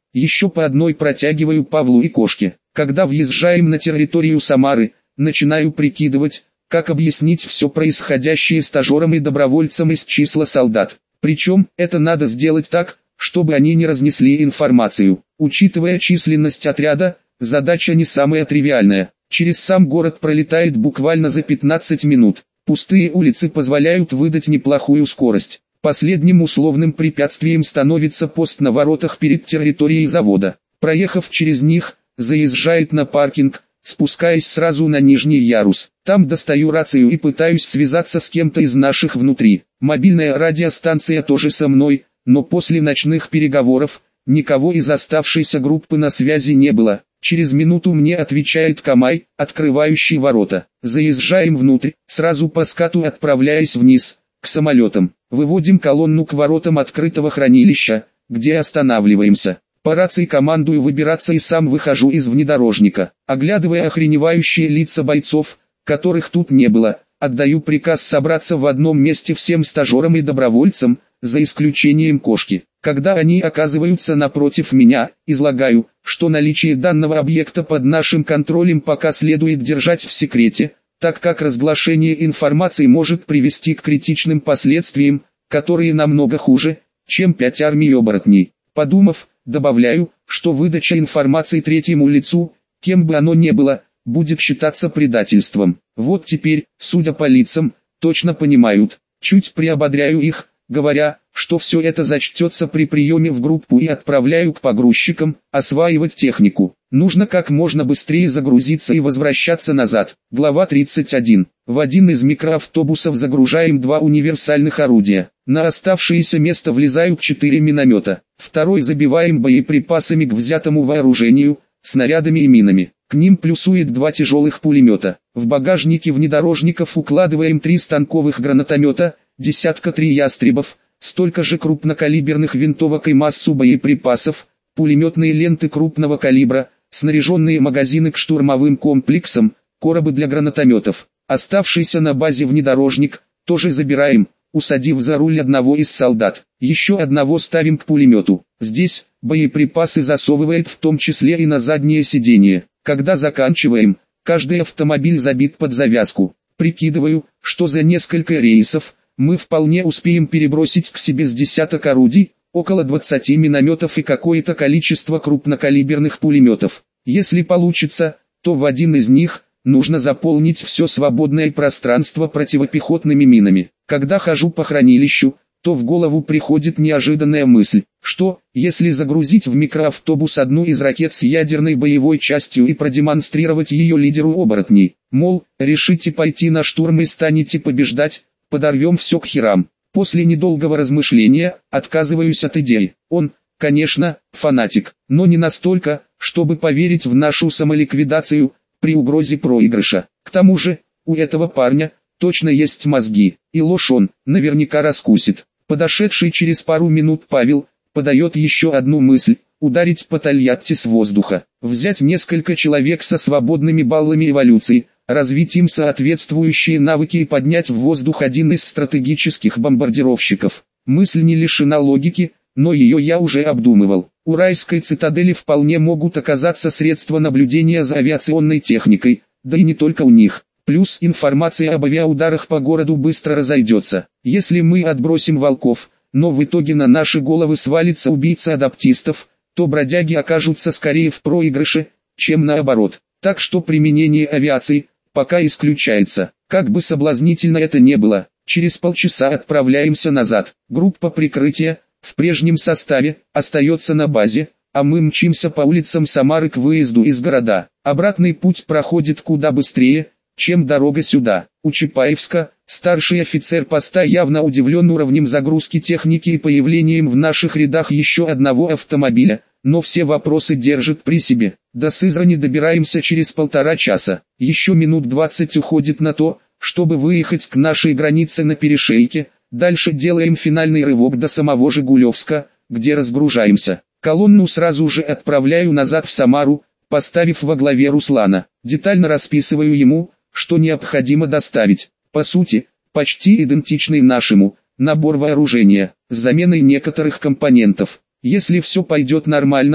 Speaker 1: Еще по одной протягиваю Павлу и Кошке. Когда въезжаем на территорию Самары, начинаю прикидывать, как объяснить все происходящее стажерам и добровольцам из числа солдат. Причем, это надо сделать так, чтобы они не разнесли информацию. Учитывая численность отряда, задача не самая тривиальная. Через сам город пролетает буквально за пятнадцать минут. Пустые улицы позволяют выдать неплохую скорость. Последним условным препятствием становится пост на воротах перед территорией завода. Проехав через них, заезжает на паркинг, спускаясь сразу на нижний ярус. Там достаю рацию и пытаюсь связаться с кем-то из наших внутри. Мобильная радиостанция тоже со мной, но после ночных переговоров, никого из оставшейся группы на связи не было. Через минуту мне отвечает Камай, открывающий ворота. Заезжаем внутрь, сразу по скату отправляясь вниз, к самолетам. Выводим колонну к воротам открытого хранилища, где останавливаемся. По рации командую выбираться и сам выхожу из внедорожника. Оглядывая охреневающие лица бойцов, которых тут не было, отдаю приказ собраться в одном месте всем стажерам и добровольцам, за исключением Кошки. Когда они оказываются напротив меня, излагаю, что наличие данного объекта под нашим контролем пока следует держать в секрете, так как разглашение информации может привести к критичным последствиям, которые намного хуже, чем пять армий оборотней. Подумав, добавляю, что выдача информации третьему лицу, кем бы оно ни было, будет считаться предательством. Вот теперь, судя по лицам, точно понимают. Чуть приободряю их, говоря, что все это зачтется при приеме в группу, и отправляю к погрузчикам осваивать технику. Нужно как можно быстрее загрузиться и возвращаться назад. Глава тридцать один. В один из микроавтобусов загружаем два универсальных орудия. На оставшееся место влезают четыре миномета. Второй забиваем боеприпасами к взятому вооружению, снарядами и минами. К ним плюсует два тяжелых пулемета. В багажнике внедорожников укладываем три станковых гранатомета, десятка три ястребов, столько же крупнокалиберных винтовок и массу боеприпасов, пулеметные ленты крупного калибра, снаряженные магазины к штурмовым комплексам, коробы для гранатометов. Оставшийся на базе внедорожник тоже забираем, усадив за руль одного из солдат. Еще одного ставим к пулемету. Здесь боеприпасы засовывает в том числе и на заднее сиденье. Когда заканчиваем, каждый автомобиль забит под завязку. Прикидываю, что за несколько рейсов мы вполне успеем перебросить к себе с десяток орудий, около двадцати минометов и какое-то количество крупнокалиберных пулеметов. Если получится, то в один из них нужно заполнить все свободное пространство противопехотными минами. Когда хожу по хранилищу, то в голову приходит неожиданная мысль, что, если загрузить в микроавтобус одну из ракет с ядерной боевой частью и продемонстрировать ее лидеру оборотней, мол, решите пойти на штурм и станете побеждать, подорвем все к херам. После недолгого размышления, отказываюсь от идеи. Он, конечно, фанатик, но не настолько, чтобы поверить в нашу самоликвидацию, при угрозе проигрыша. К тому же, у этого парня точно есть мозги, и ложь он наверняка раскусит. Подошедший через пару минут Павел подает еще одну мысль: ударить по Тольятти с воздуха, взять несколько человек со свободными баллами эволюции, развить им соответствующие навыки и поднять в воздух один из стратегических бомбардировщиков. Мысль не лишена логики, но ее я уже обдумывал. У райской цитадели вполне могут оказаться средства наблюдения за авиационной техникой, да и не только у них. Плюс информация об авиаударах по городу быстро разойдется. Если мы отбросим волков, но в итоге на наши головы свалится убийца адаптистов, то бродяги окажутся скорее в проигрыше, чем наоборот. Так что применение авиации пока исключается. Как бы соблазнительно это не было, через полчаса отправляемся назад. Группа прикрытия, в прежнем составе, остается на базе, а мы мчимся по улицам Самары к выезду из города. Обратный путь проходит куда быстрее, чем дорога сюда. У Чапаевска, старший офицер поста явно удивлен уровнем загрузки техники и появлением в наших рядах еще одного автомобиля, но все вопросы держит при себе. До Сызрани добираемся через полтора часа. Еще минут двадцать уходит на то, чтобы выехать к нашей границе на перешейке. Дальше делаем финальный рывок до самого Жигулевска, где разгружаемся. Колонну сразу же отправляю назад в Самару, поставив во главе Руслана. Детально расписываю ему, что необходимо доставить. По сути, почти идентичный нашему, набор вооружения, с заменой некоторых компонентов. Если все пойдет нормально,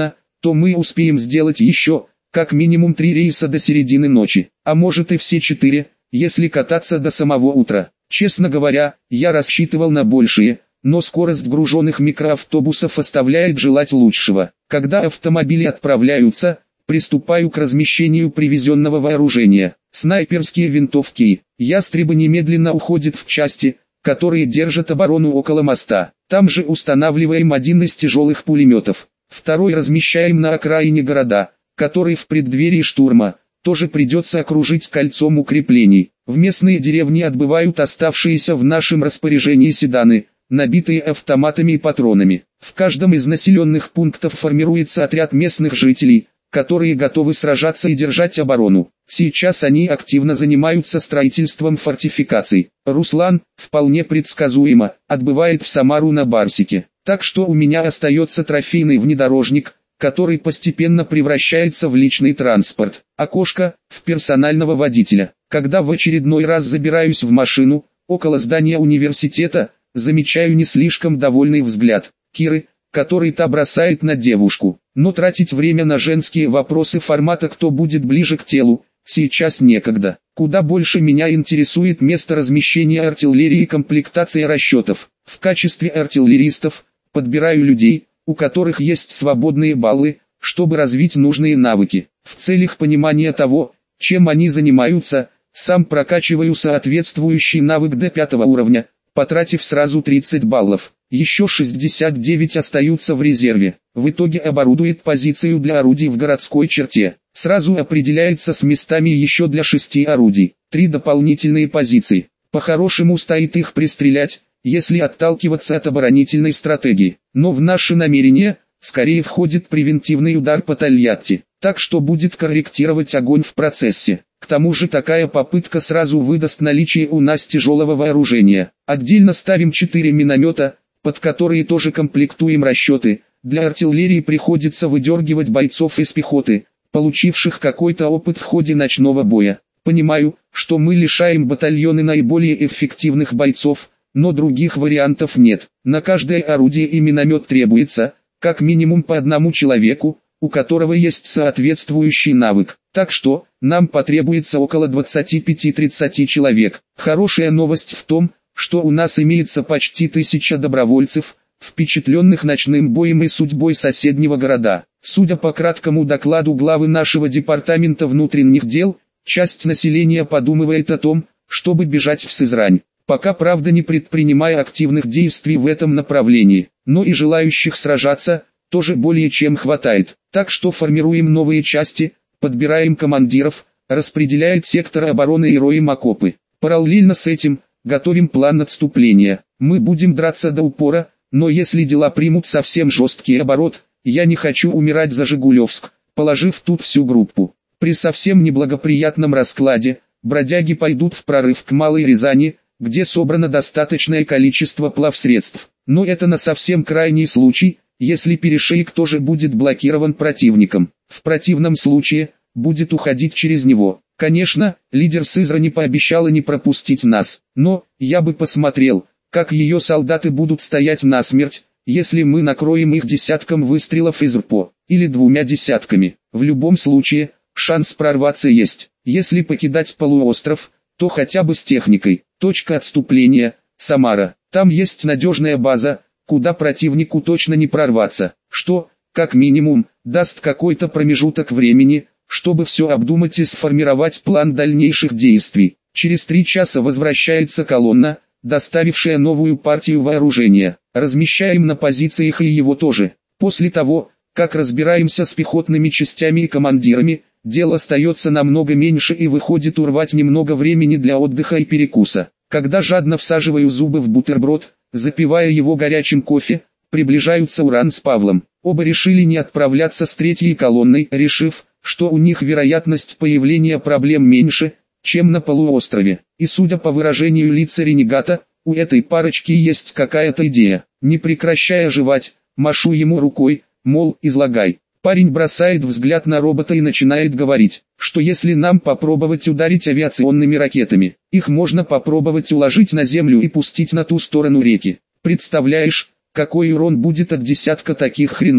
Speaker 1: то мы успеем сделать еще, как минимум три рейса до середины ночи, а может и все четыре, если кататься до самого утра. Честно говоря, я рассчитывал на большее, но скорость груженных микроавтобусов оставляет желать лучшего. Когда автомобили отправляются, приступаю к размещению привезенного вооружения. Снайперские винтовки «Ястребы» немедленно уходят в части, которые держат оборону около моста. Там же устанавливаем один из тяжелых пулеметов. Второй размещаем на окраине города, который в преддверии штурма тоже придется окружить кольцом укреплений. В местные деревни отбывают оставшиеся в нашем распоряжении седаны, набитые автоматами и патронами. В каждом из населенных пунктов формируется отряд местных жителей, которые готовы сражаться и держать оборону. Сейчас они активно занимаются строительством фортификаций. Руслан, вполне предсказуемо, отбывает в Самару на Барсике. Так что у меня остается трофейный внедорожник, который постепенно превращается в личный транспорт. Окошко, в персонального водителя. Когда в очередной раз забираюсь в машину, около здания университета, замечаю не слишком довольный взгляд Киры, который та бросает на девушку. Но тратить время на женские вопросы формата «кто будет ближе к телу» сейчас некогда. Куда больше меня интересует место размещения артиллерии и комплектация расчетов. В качестве артиллеристов подбираю людей, у которых есть свободные баллы, чтобы развить нужные навыки. В целях понимания того, чем они занимаются, сам прокачиваю соответствующий навык до пятого уровня, потратив сразу тридцать баллов. Еще шестьдесят девять остаются в резерве. В итоге оборудует позицию для орудий в городской черте. Сразу определяется с местами еще для шести орудий. Три дополнительные позиции. По-хорошему стоит их пристрелять, если отталкиваться от оборонительной стратегии. Но в наши намерения, скорее входит превентивный удар по Тольятти. Так что будет корректировать огонь в процессе. К тому же такая попытка сразу выдаст наличие у нас тяжелого вооружения. Отдельно ставим четыре миномета, под которые тоже комплектуем расчеты. Для артиллерии приходится выдергивать бойцов из пехоты, получивших какой-то опыт в ходе ночного боя. Понимаю, что мы лишаем батальоны наиболее эффективных бойцов, но других вариантов нет. На каждое орудие и миномет требуется, как минимум по одному человеку, у которого есть соответствующий навык. Так что, нам потребуется около двадцати пяти-тридцати человек. Хорошая новость в том, что у нас имеется почти тысяча добровольцев, впечатленных ночным боем и судьбой соседнего города. Судя по краткому докладу главы нашего департамента внутренних дел, часть населения подумывает о том, чтобы бежать в Сызрань. Пока, правда, не предпринимая активных действий в этом направлении, но и желающих сражаться тоже более чем хватает. Так что формируем новые части, подбираем командиров, распределяем секторы обороны и роем окопы. Параллельно с этим готовим план отступления. Мы будем драться до упора, но если дела примут совсем жесткий оборот, я не хочу умирать за Жигулевск, положив тут всю группу. При совсем неблагоприятном раскладе, бродяги пойдут в прорыв к Малой Рязани, где собрано достаточное количество плавсредств. Но это на совсем крайний случай, если перешейк тоже будет блокирован противником. В противном случае, будет уходить через него. Конечно, лидер Сызрани пообещала не пропустить нас, но, я бы посмотрел, как ее солдаты будут стоять насмерть, если мы накроем их десятком выстрелов из РПО, или двумя десятками. В любом случае, шанс прорваться есть. Если покидать полуостров, то хотя бы с техникой. Точка отступления – Самара. Там есть надежная база, куда противнику точно не прорваться, что, как минимум, даст какой-то промежуток времени, чтобы все обдумать и сформировать план дальнейших действий. Через три часа возвращается колонна, доставившая новую партию вооружения. Размещаем на позициях и его тоже. После того, как разбираемся с пехотными частями и командирами, дел остается намного меньше и выходит урвать немного времени для отдыха и перекуса. Когда жадно всаживаю зубы в бутерброд, запивая его горячим кофе, приближаются Уран с Павлом. Оба решили не отправляться с третьей колонной, решив, что у них вероятность появления проблем меньше, чем на полуострове. И судя по выражению лица ренегата, у этой парочки есть какая-то идея. Не прекращая жевать, машу ему рукой, мол, излагай. Парень бросает взгляд на робота и начинает говорить, что если нам попробовать ударить авиационными ракетами, их можно попробовать уложить на землю и пустить на ту сторону реки. Представляешь, какой урон будет от десятка таких хреновин?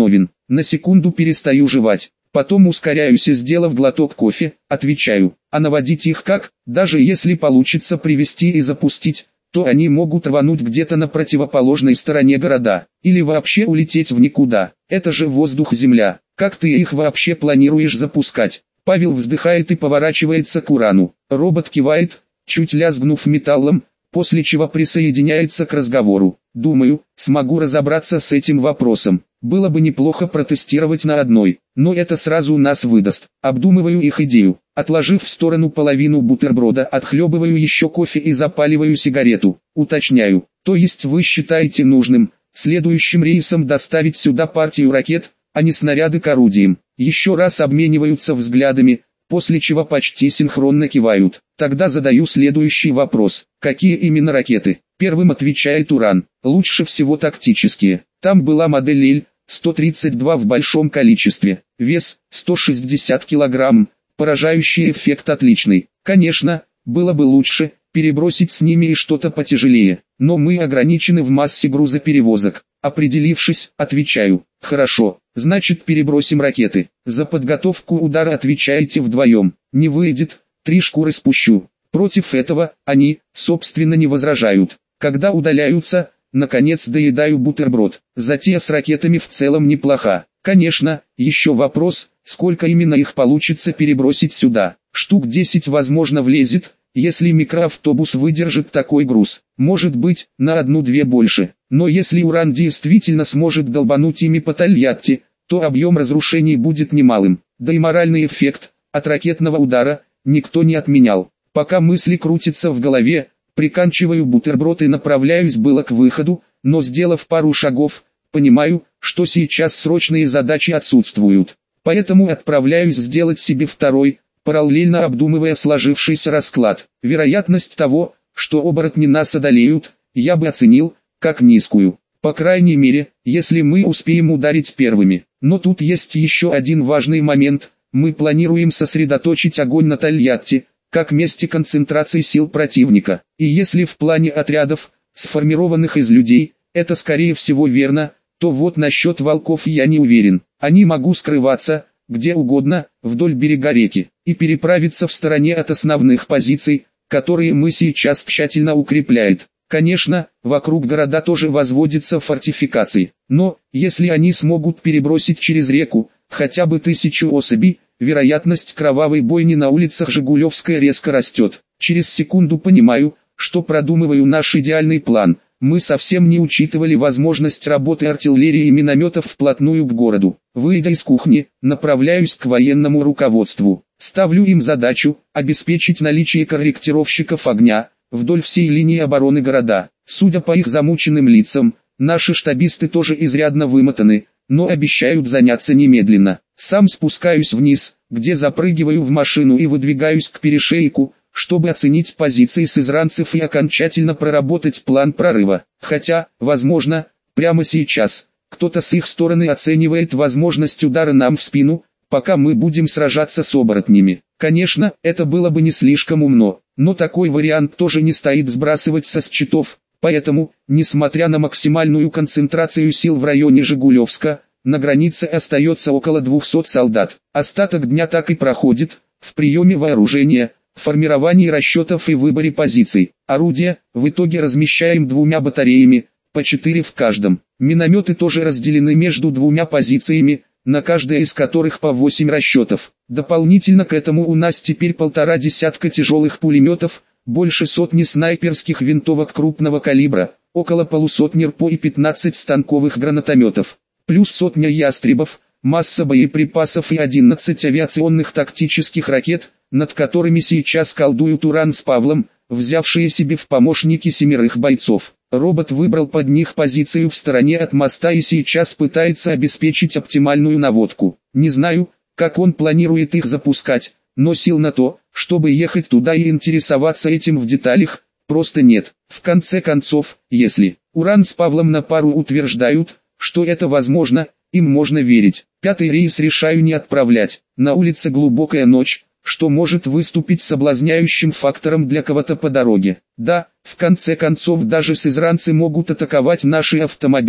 Speaker 1: На секунду перестаю жевать. Потом ускоряюсь и, сделав глоток кофе, отвечаю. А наводить их как? Даже если получится привести и запустить, то они могут рвануть где-то на противоположной стороне города. Или вообще улететь в никуда. Это же воздух-земля. Как ты их вообще планируешь запускать? Павел вздыхает и поворачивается к Урану. Робот кивает, чуть лязгнув металлом, после чего присоединяется к разговору. Думаю, смогу разобраться с этим вопросом. Было бы неплохо протестировать на одной, но это сразу нас выдаст. Обдумываю их идею. Отложив в сторону половину бутерброда, отхлебываю еще кофе и запаливаю сигарету. Уточняю, то есть вы считаете нужным следующим рейсом доставить сюда партию ракет, а не снаряды к орудиям? Еще раз обмениваются взглядами, после чего почти синхронно кивают. Тогда задаю следующий вопрос. Какие именно ракеты? Первым отвечает Уран. Лучше всего тактические. Там была модель Эль сто тридцать два в большом количестве. Вес сто шестьдесят килограмм. Поражающий эффект отличный. Конечно, было бы лучше перебросить с ними и что-то потяжелее. Но мы ограничены в массе грузоперевозок. Определившись, отвечаю. Хорошо, значит перебросим ракеты. За подготовку удара отвечаете вдвоем. Не выйдет, три шкуры спущу. Против этого они, собственно, не возражают. Когда удаляются, наконец доедаю бутерброд. Затея с ракетами в целом неплоха. Конечно, еще вопрос, сколько именно их получится перебросить сюда. Штук десять возможно влезет, если микроавтобус выдержит такой груз. Может быть, на одну-две больше. Но если Уран действительно сможет долбануть ими по Тольятти, то объем разрушений будет немалым. Да и моральный эффект от ракетного удара никто не отменял. Пока мысли крутятся в голове, приканчиваю бутерброд и направляюсь было к выходу, но сделав пару шагов, понимаю, что сейчас срочные задачи отсутствуют. Поэтому отправляюсь сделать себе второй, параллельно обдумывая сложившийся расклад. Вероятность того, что оборотни нас одолеют, я бы оценил как низкую. По крайней мере, если мы успеем ударить первыми. Но тут есть еще один важный момент. Мы планируем сосредоточить огонь на Тольятти, как месте концентрации сил противника. И если в плане отрядов, сформированных из людей, это скорее всего верно, то вот насчет волков я не уверен. Они могут скрываться где угодно, вдоль берега реки, и переправиться в стороне от основных позиций, которые мы сейчас тщательно укрепляем. Конечно, вокруг города тоже возводятся фортификации, но, если они смогут перебросить через реку, хотя бы тысячу особей, вероятность кровавой бойни на улицах Жигулевской резко растет. Через секунду понимаю, что продумываю наш идеальный план. Мы совсем не учитывали возможность работы артиллерии и минометов вплотную к городу. Выйдя из кухни, направляюсь к военному руководству. Ставлю им задачу обеспечить наличие корректировщиков огня вдоль всей линии обороны города. Судя по их замученным лицам, наши штабисты тоже изрядно вымотаны, но обещают заняться немедленно. Сам спускаюсь вниз, где запрыгиваю в машину и выдвигаюсь к перешейку, чтобы оценить позиции сызранцев и окончательно проработать план прорыва. Хотя, возможно, прямо сейчас, кто-то с их стороны оценивает возможность удара нам в спину, пока мы будем сражаться с оборотнями. Конечно, это было бы не слишком умно, но такой вариант тоже не стоит сбрасывать со счетов. Поэтому, несмотря на максимальную концентрацию сил в районе Жигулевска, на границе остается около двухсот солдат. Остаток дня так и проходит в приеме вооружения, формировании расчетов и выборе позиций. Орудия в итоге размещаем двумя батареями, по четыре в каждом. Минометы тоже разделены между двумя позициями, на каждой из которых по восемь расчетов. Дополнительно к этому у нас теперь полтора десятка тяжелых пулеметов, больше сотни снайперских винтовок крупного калибра, около полусотни РПО и пятнадцать станковых гранатометов, плюс сотня ястребов, масса боеприпасов и одиннадцать авиационных тактических ракет, над которыми сейчас колдуют Уран с Павлом, взявшие себе в помощники семерых бойцов. Робот выбрал под них позицию в стороне от моста и сейчас пытается обеспечить оптимальную наводку. Не знаю, как он планирует их запускать, но сил на то, чтобы ехать туда и интересоваться этим в деталях, просто нет. В конце концов, если Уран с Павлом на пару утверждают, что это возможно, им можно верить. Пятый рейс решаю не отправлять. На улице глубокая ночь, что может выступить соблазняющим фактором для кого-то по дороге. Да, в конце концов даже сызранцы могут атаковать наши автомобили,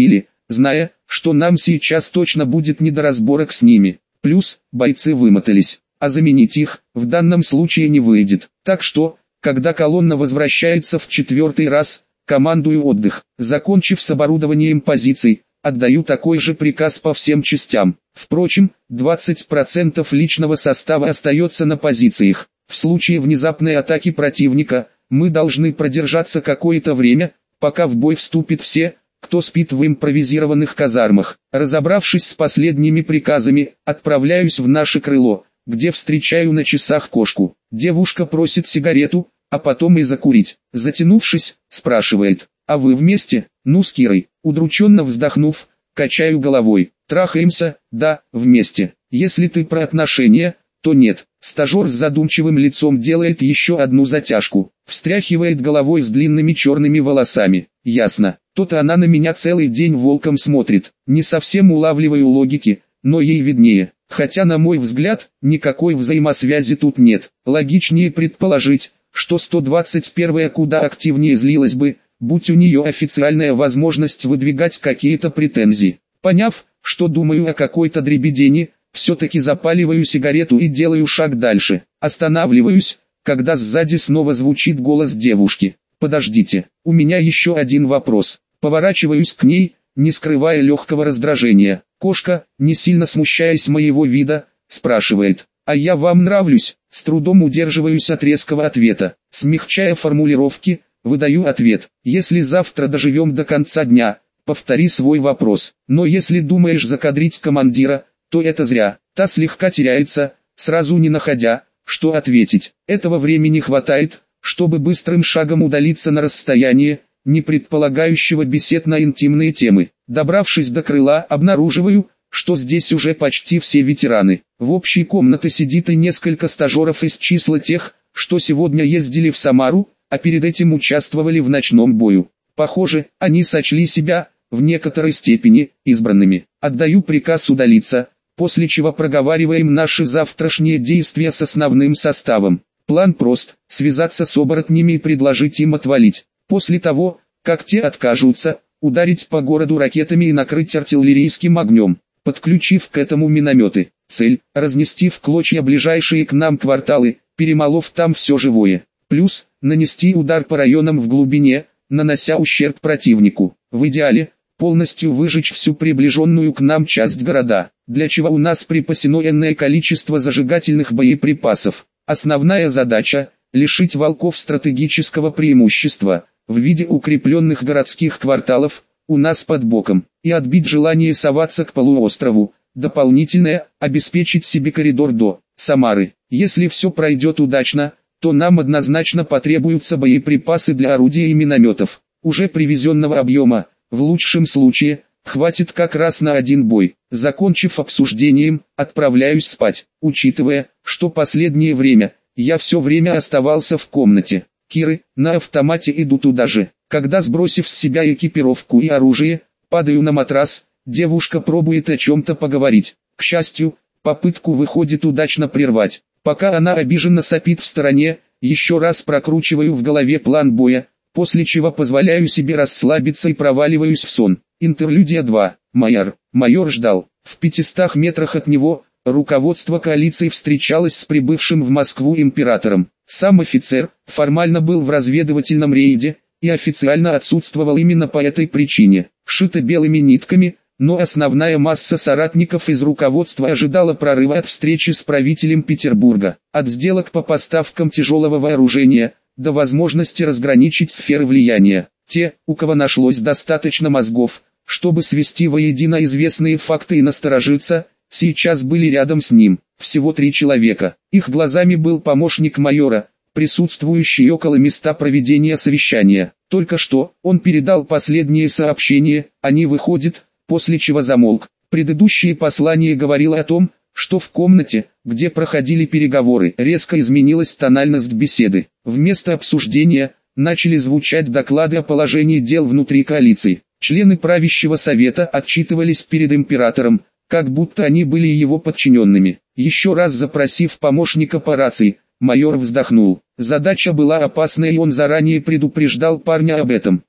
Speaker 1: зная, что нам сейчас точно будет не до разборок с ними. Плюс, бойцы вымотались, а заменить их, в данном случае не выйдет. Так что, когда колонна возвращается в четвертый раз, командую отдых. Закончив с оборудованием позиций, отдаю такой же приказ по всем частям. Впрочем, двадцать процентов личного состава остается на позициях. В случае внезапной атаки противника, мы должны продержаться какое-то время, пока в бой вступят все, кто спит в импровизированных казармах. Разобравшись с последними приказами, отправляюсь в наше крыло, где встречаю на часах кошку. Девушка просит сигарету, а потом и закурить. Затянувшись, спрашивает: «А вы вместе?» «Ну, с Кирой». Удрученно вздохнув, качаю головой. «Трахаемся?» «Да, вместе. Если ты про отношения, то нет». Стажер с задумчивым лицом делает еще одну затяжку, встряхивает головой с длинными черными волосами. «Ясно. То-то она на меня целый день волком смотрит. Не совсем улавливаю логики, но ей виднее. Хотя, на мой взгляд, никакой взаимосвязи тут нет. Логичнее предположить, что сто двадцать первая куда активнее злилась бы, будь у нее официальная возможность выдвигать какие-то претензии. Поняв, что думаю о какой-то дребедени, все-таки запаливаю сигарету и делаю шаг дальше. Останавливаюсь, когда сзади снова звучит голос девушки. «Подождите, у меня еще один вопрос». Поворачиваюсь к ней, не скрывая легкого раздражения. Кошка, не сильно смущаясь моего вида, спрашивает: «А я вам нравлюсь?» С трудом удерживаюсь от резкого ответа. Смягчая формулировки, выдаю ответ: «Если завтра доживем до конца дня, повтори свой вопрос. Но если думаешь закадрить командира, то это зря». Та слегка теряется, сразу не находя, что ответить. Этого времени хватает, чтобы быстрым шагом удалиться на расстояние, не предполагающего бесед на интимные темы. Добравшись до крыла, обнаруживаю, что здесь уже почти все ветераны. В общей комнате сидит и несколько стажеров из числа тех, что сегодня ездили в Самару, а перед этим участвовали в ночном бою. Похоже, они сочли себя, в некоторой степени, избранными. Отдаю приказ удалиться, после чего проговариваем наши завтрашние действия с основным составом. План прост: связаться с оборотнями и предложить им отвалить. После того, как те откажутся, ударить по городу ракетами и накрыть артиллерийским огнем, подключив к этому минометы. Цель – разнести в клочья ближайшие к нам кварталы, перемолов там все живое. Плюс, нанести удар по районам в глубине, нанося ущерб противнику. В идеале, полностью выжечь всю приближенную к нам часть города, для чего у нас припасено энное количество зажигательных боеприпасов. Основная задача – лишить волков стратегического преимущества, в виде укрепленных городских кварталов, у нас под боком, и отбить желание соваться к полуострову. Дополнительное – обеспечить себе коридор до Самары. Если все пройдет удачно, то нам однозначно потребуются боеприпасы для орудий и минометов. Уже привезенного объема, в лучшем случае, хватит как раз на один бой. Закончив обсуждением, отправляюсь спать, учитывая, что последнее время, я все время оставался в комнате. Киры, на автомате иду туда же. Когда, сбросив с себя экипировку и оружие, падаю на матрас, девушка пробует о чем-то поговорить. К счастью, попытку выходит удачно прервать. Пока она обиженно сопит в стороне, еще раз прокручиваю в голове план боя, после чего позволяю себе расслабиться и проваливаюсь в сон. Интерлюдия два. Майор. Майор ждал. В пятистах метрах от него, руководство коалиции встречалось с прибывшим в Москву императором. Сам офицер формально был в разведывательном рейде и официально отсутствовал именно по этой причине. Шито белыми нитками, но основная масса соратников из руководства ожидала прорыва от встречи с правителем Петербурга. От сделок по поставкам тяжелого вооружения до возможности разграничить сферы влияния. Те, у кого нашлось достаточно мозгов, чтобы свести воедино известные факты и насторожиться, сейчас были рядом с ним. Всего три человека. Их глазами был помощник майора, присутствующий около места проведения совещания. Только что он передал последние сообщения, они выходят, после чего замолк. Предыдущее послание говорило о том, что в комнате, где проходили переговоры, резко изменилась тональность беседы. Вместо обсуждения, начали звучать доклады о положении дел внутри коалиции. Члены правящего совета отчитывались перед императором, как будто они были его подчиненными. Еще раз запросив помощника по рации, майор вздохнул. Задача была опасная, и он заранее предупреждал парня об этом.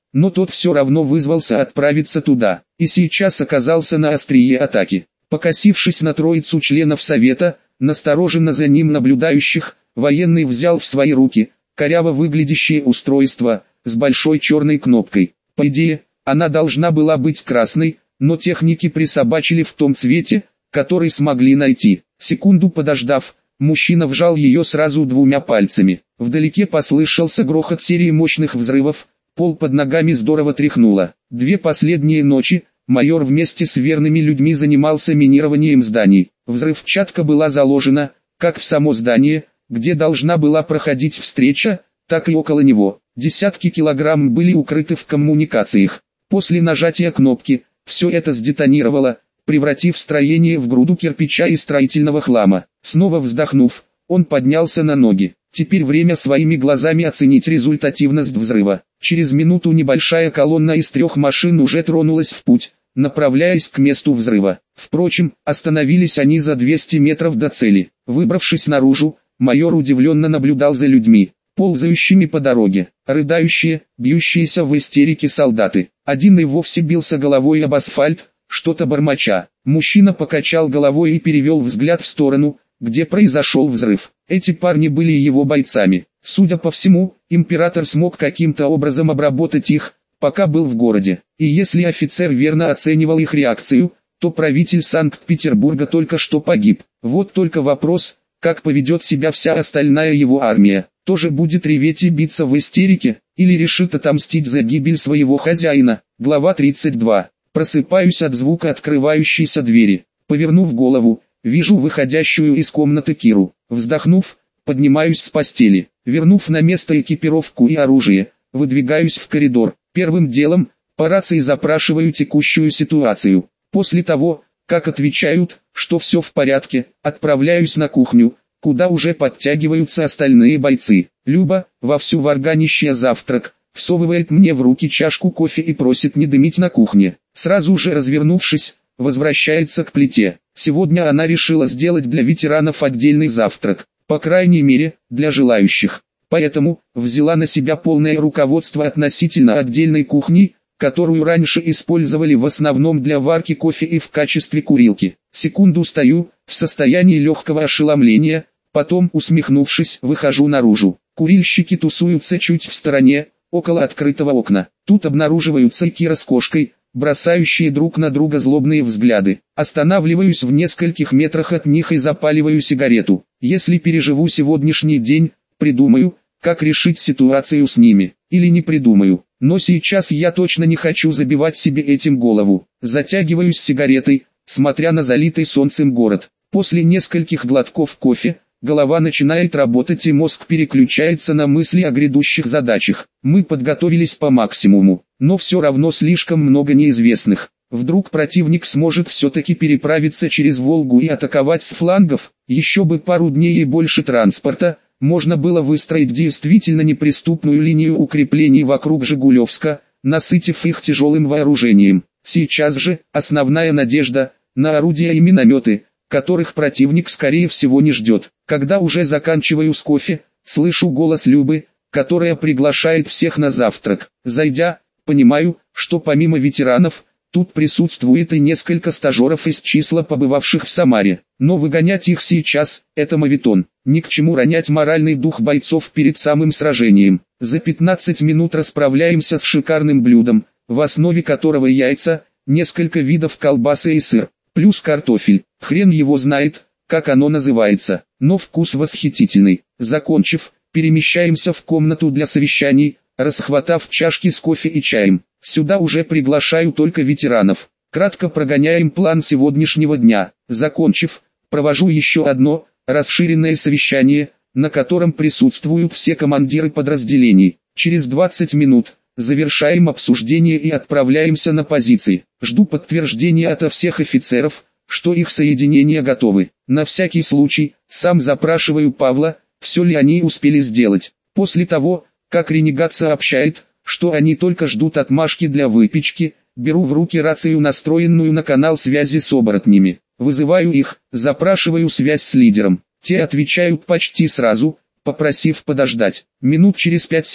Speaker 1: но тот все равно вызвался отправиться туда, и сейчас оказался на острие атаки. Покосившись на троицу членов совета, настороженно за ним наблюдающих, военный взял в свои руки коряво выглядящее устройство с большой черной кнопкой. По идее, она должна была быть красной, но техники присобачили в том цвете, который смогли найти. Секунду подождав, мужчина вжал ее сразу двумя пальцами. Вдалеке послышался грохот серии мощных взрывов, пол под ногами здорово тряхнуло. Две последние ночи майор вместе с верными людьми занимался минированием зданий. Взрывчатка была заложена, как в само здание, где должна была проходить встреча, так и около него. Десятки килограмм были укрыты в коммуникациях. После нажатия кнопки, все это сдетонировало, превратив строение в груду кирпича и строительного хлама. Снова вздохнув, он поднялся на ноги. Теперь время своими глазами оценить результативность взрыва. Через минуту небольшая колонна из трех машин уже тронулась в путь, направляясь к месту взрыва. Впрочем, остановились они за двести метров до цели. Выбравшись наружу, майор удивленно наблюдал за людьми, ползающими по дороге, рыдающие, бьющиеся в истерике солдаты. Один и вовсе бился головой об асфальт, что-то бормоча. Мужчина покачал головой и перевел взгляд в сторону, где произошел взрыв. Эти парни были его бойцами. Судя по всему, император смог каким-то образом обработать их, пока был в городе. И если офицер верно оценивал их реакцию, то правитель Санкт-Петербурга только что погиб. Вот только вопрос, как поведет себя вся остальная его армия. Тоже будет реветь и биться в истерике, или решит отомстить за гибель своего хозяина. Глава тридцать два. Просыпаюсь от звука открывающейся двери. Повернув голову, вижу выходящую из комнаты Киру. Вздохнув, поднимаюсь с постели. Вернув на место экипировку и оружие, выдвигаюсь в коридор. Первым делом, по рации запрашиваю текущую ситуацию. После того, как отвечают, что все в порядке, отправляюсь на кухню, куда уже подтягиваются остальные бойцы. Люба, вовсю варганящая завтрак, всовывает мне в руки чашку кофе и просит не дымить на кухне. Сразу же развернувшись, возвращается к плите. Сегодня она решила сделать для ветеранов отдельный завтрак, по крайней мере, для желающих. Поэтому, взяла на себя полное руководство относительно отдельной кухни, которую раньше использовали в основном для варки кофе и в качестве курилки. Секунду стою, в состоянии легкого ошеломления, потом, усмехнувшись, выхожу наружу. Курильщики тусуются чуть в стороне, около открытого окна. Тут обнаруживаются и Кира с кошкой, бросающие друг на друга злобные взгляды. Останавливаюсь в нескольких метрах от них и запаливаю сигарету. Если переживу сегодняшний день, придумаю, как решить ситуацию с ними, или не придумаю. Но сейчас я точно не хочу забивать себе этим голову. Затягиваюсь сигаретой, смотря на залитый солнцем город. После нескольких глотков кофе, голова начинает работать и мозг переключается на мысли о грядущих задачах. Мы подготовились по максимуму, но все равно слишком много неизвестных. Вдруг противник сможет все-таки переправиться через Волгу и атаковать с флангов. Еще бы пару дней и больше транспорта, можно было выстроить действительно неприступную линию укреплений вокруг Жигулевска, насытив их тяжелым вооружением. Сейчас же, основная надежда, на орудия и минометы, которых противник скорее всего не ждет. Когда уже заканчиваю с кофе, слышу голос Любы, которая приглашает всех на завтрак. Зайдя, понимаю, что помимо ветеранов, тут присутствует и несколько стажеров из числа побывавших в Самаре. Но выгонять их сейчас – это моветон. Ни к чему ронять моральный дух бойцов перед самым сражением. За пятнадцать минут расправляемся с шикарным блюдом, в основе которого яйца, несколько видов колбасы и сыр, плюс картофель. Хрен его знает, как оно называется, но вкус восхитительный. Закончив, перемещаемся в комнату для совещаний, расхватав чашки с кофе и чаем. Сюда уже приглашаю только ветеранов. Кратко прогоняем план сегодняшнего дня. Закончив, провожу еще одно, расширенное совещание, на котором присутствуют все командиры подразделений. Через двадцать минут, завершаем обсуждение и отправляемся на позиции. Жду подтверждения ото всех офицеров, что их соединения готовы. На всякий случай, сам запрашиваю Павла, все ли они успели сделать. После того, как ренегат сообщает, что они только ждут отмашки для выпечки, беру в руки рацию, настроенную на канал связи с оборотнями. Вызываю их, запрашиваю связь с лидером. Те отвечают почти сразу, попросив подождать. Минут через пять-семь,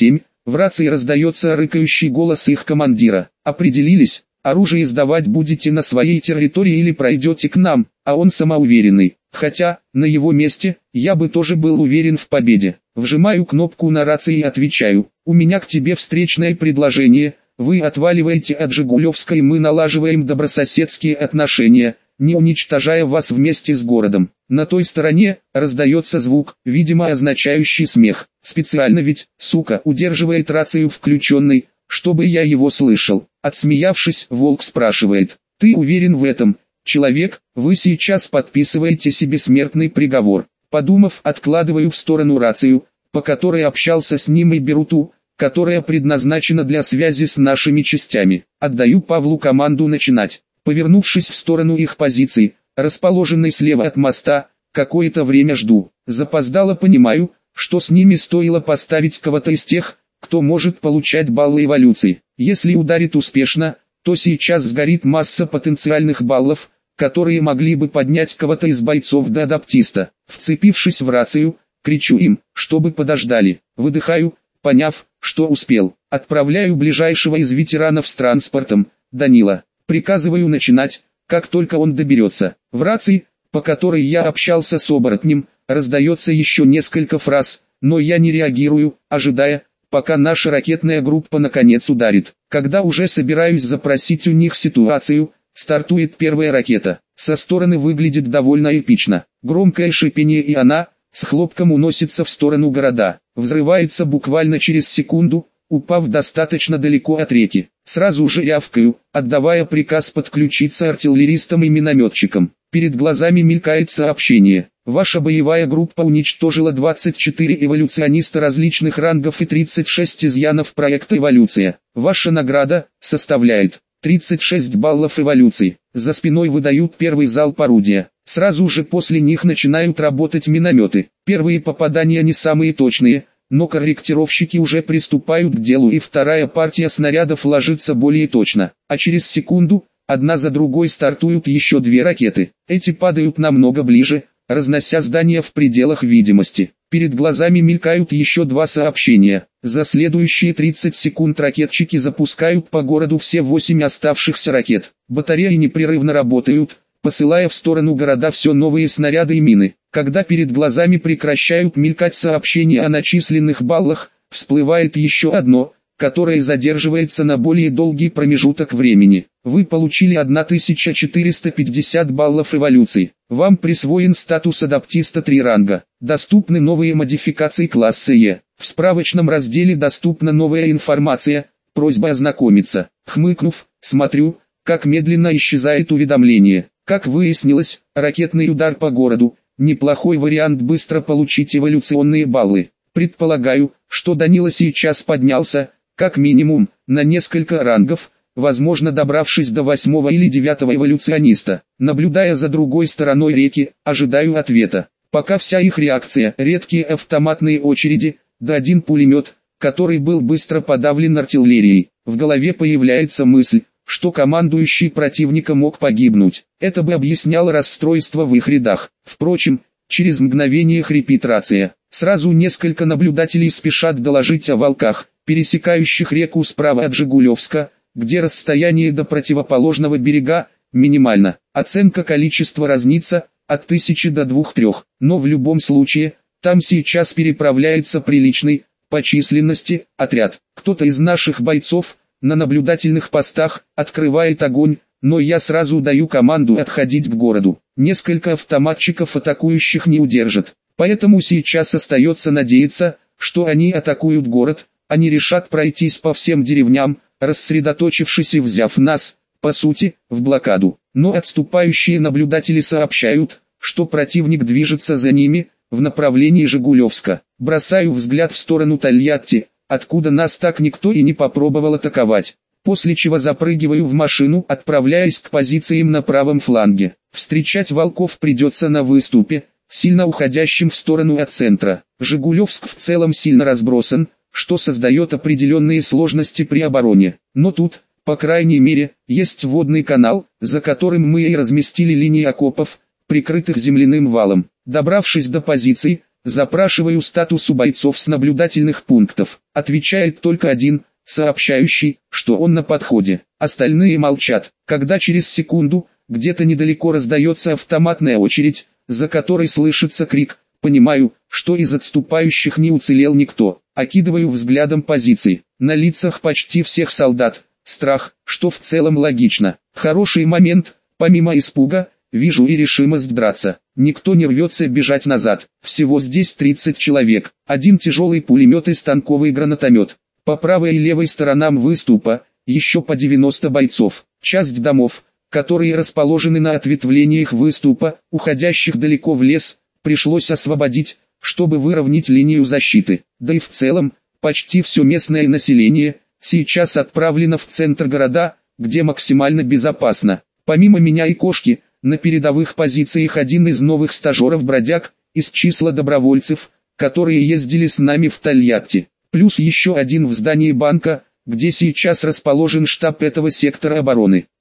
Speaker 1: В рации раздается рыкающий голос их командира. Определились? Оружие сдавать будете на своей территории или пройдете к нам, а он самоуверенный. Хотя, на его месте, я бы тоже был уверен в победе. Вжимаю кнопку на рации и отвечаю. У меня к тебе встречное предложение. Вы отваливаете от Жигулевской, мы налаживаем добрососедские отношения, не уничтожая вас вместе с городом. На той стороне раздается звук, видимо означающий смех. Специально ведь, сука, удерживает рацию включенной, чтобы я его слышал. Отсмеявшись, Волк спрашивает: «Ты уверен в этом, человек? Вы сейчас подписываете себе смертный приговор». Подумав, откладываю в сторону рацию, по которой общался с ним, и беру ту, которая предназначена для связи с нашими частями. Отдаю Павлу команду начинать. Повернувшись в сторону их позиции, расположенной слева от моста, какое-то время жду. Запоздало понимаю, что с ними стоило поставить кого-то из тех, кто может получать баллы эволюции. Если ударит успешно, то сейчас сгорит масса потенциальных баллов, которые могли бы поднять кого-то из бойцов до адаптиста. Вцепившись в рацию, кричу им, чтобы подождали. Выдыхаю, поняв, что успел. Отправляю ближайшего из ветеранов с транспортом, Данила. Приказываю начинать, как только он доберется. В рации, по которой я общался с оборотнем, раздается еще несколько фраз, но я не реагирую, ожидая, пока наша ракетная группа наконец ударит. Когда уже собираюсь запросить у них ситуацию, стартует первая ракета. Со стороны выглядит довольно эпично. Громкое шипение, и она с хлопком уносится в сторону города. Взрывается буквально через секунду, упав достаточно далеко от реки. Сразу же рявкаю, отдавая приказ подключиться артиллеристам и минометчикам. Перед глазами мелькает сообщение. Ваша боевая группа уничтожила двадцать четыре эволюциониста различных рангов и тридцать шесть изъянов проекта «Эволюция». Ваша награда составляет тридцать шесть баллов эволюции. За спиной выдают первый залп орудия. Сразу же после них начинают работать минометы. Первые попадания не самые точные, но корректировщики уже приступают к делу, и вторая партия снарядов ложится более точно. А через секунду, одна за другой стартуют еще две ракеты. Эти падают намного ближе, разнося здания в пределах видимости. Перед глазами мелькают еще два сообщения. За следующие тридцать секунд ракетчики запускают по городу все восемь оставшихся ракет. Батареи непрерывно работают, посылая в сторону города все новые снаряды и мины. Когда перед глазами прекращают мелькать сообщения о начисленных баллах, всплывает еще одно, которое задерживается на более долгий промежуток времени. Вы получили тысячу четыреста пятьдесят баллов эволюции. Вам присвоен статус адаптиста три ранга. Доступны новые модификации класса Е. В справочном разделе доступна новая информация, просьба ознакомиться. Хмыкнув, смотрю, как медленно исчезает уведомление. Как выяснилось, ракетный удар по городу – неплохой вариант быстро получить эволюционные баллы. Предполагаю, что Данила сейчас поднялся, как минимум, на несколько рангов, возможно добравшись до восьмого или девятого эволюциониста. Наблюдая за другой стороной реки, ожидаю ответа. Пока вся их реакция – редкие автоматные очереди, да один пулемет, который был быстро подавлен артиллерией. В голове появляется мысль, что командующий противника мог погибнуть. Это бы объясняло расстройство в их рядах. Впрочем, через мгновение хрипит рация. Сразу несколько наблюдателей спешат доложить о волках, пересекающих реку справа от Жигулевска, где расстояние до противоположного берега минимально. Оценка количества разнится от тысячи до двух-трех, но в любом случае, там сейчас переправляется приличный, по численности, отряд. Кто-то из наших бойцов на наблюдательных постах открывает огонь, но я сразу даю команду отходить к городу. Несколько автоматчиков атакующих не удержат, поэтому сейчас остается надеяться, что они атакуют город, а не решат пройтись по всем деревням, рассредоточившись и взяв нас, по сути, в блокаду. Но отступающие наблюдатели сообщают, что противник движется за ними, в направлении Жигулевска. Бросаю взгляд в сторону Тольятти, откуда нас так никто и не попробовал атаковать, после чего запрыгиваю в машину, отправляясь к позициям на правом фланге. Встречать волков придется на выступе, сильно уходящим в сторону от центра. Жигулевск в целом сильно разбросан, что создает определенные сложности при обороне. Но тут, по крайней мере, есть водный канал, за которым мы и разместили линии окопов, прикрытых земляным валом. Добравшись до позиций, Запрашиваю статус у бойцов с наблюдательных пунктов. Отвечает только один, сообщающий, что он на подходе. Остальные молчат. Когда через секунду, где-то недалеко раздается автоматная очередь, за которой слышится крик, понимаю, что из отступающих не уцелел никто. Окидываю взглядом позиции. На лицах почти всех солдат страх, что в целом логично. Хороший момент, помимо испуга, вижу и решимость драться. Никто не рвется бежать назад. Всего здесь тридцать человек. Один тяжелый пулемет и станковый гранатомет. По правой и левой сторонам выступа, еще по девяносто бойцов. Часть домов, которые расположены на ответвлениях выступа, уходящих далеко в лес, пришлось освободить, чтобы выровнять линию защиты. Да и в целом, почти все местное население сейчас отправлено в центр города, где максимально безопасно. Помимо меня и кошки, на передовых позициях один из новых стажеров-бродяг, из числа добровольцев, которые ездили с нами в Тольятти. Плюс еще один в здании банка, где сейчас расположен штаб этого сектора обороны.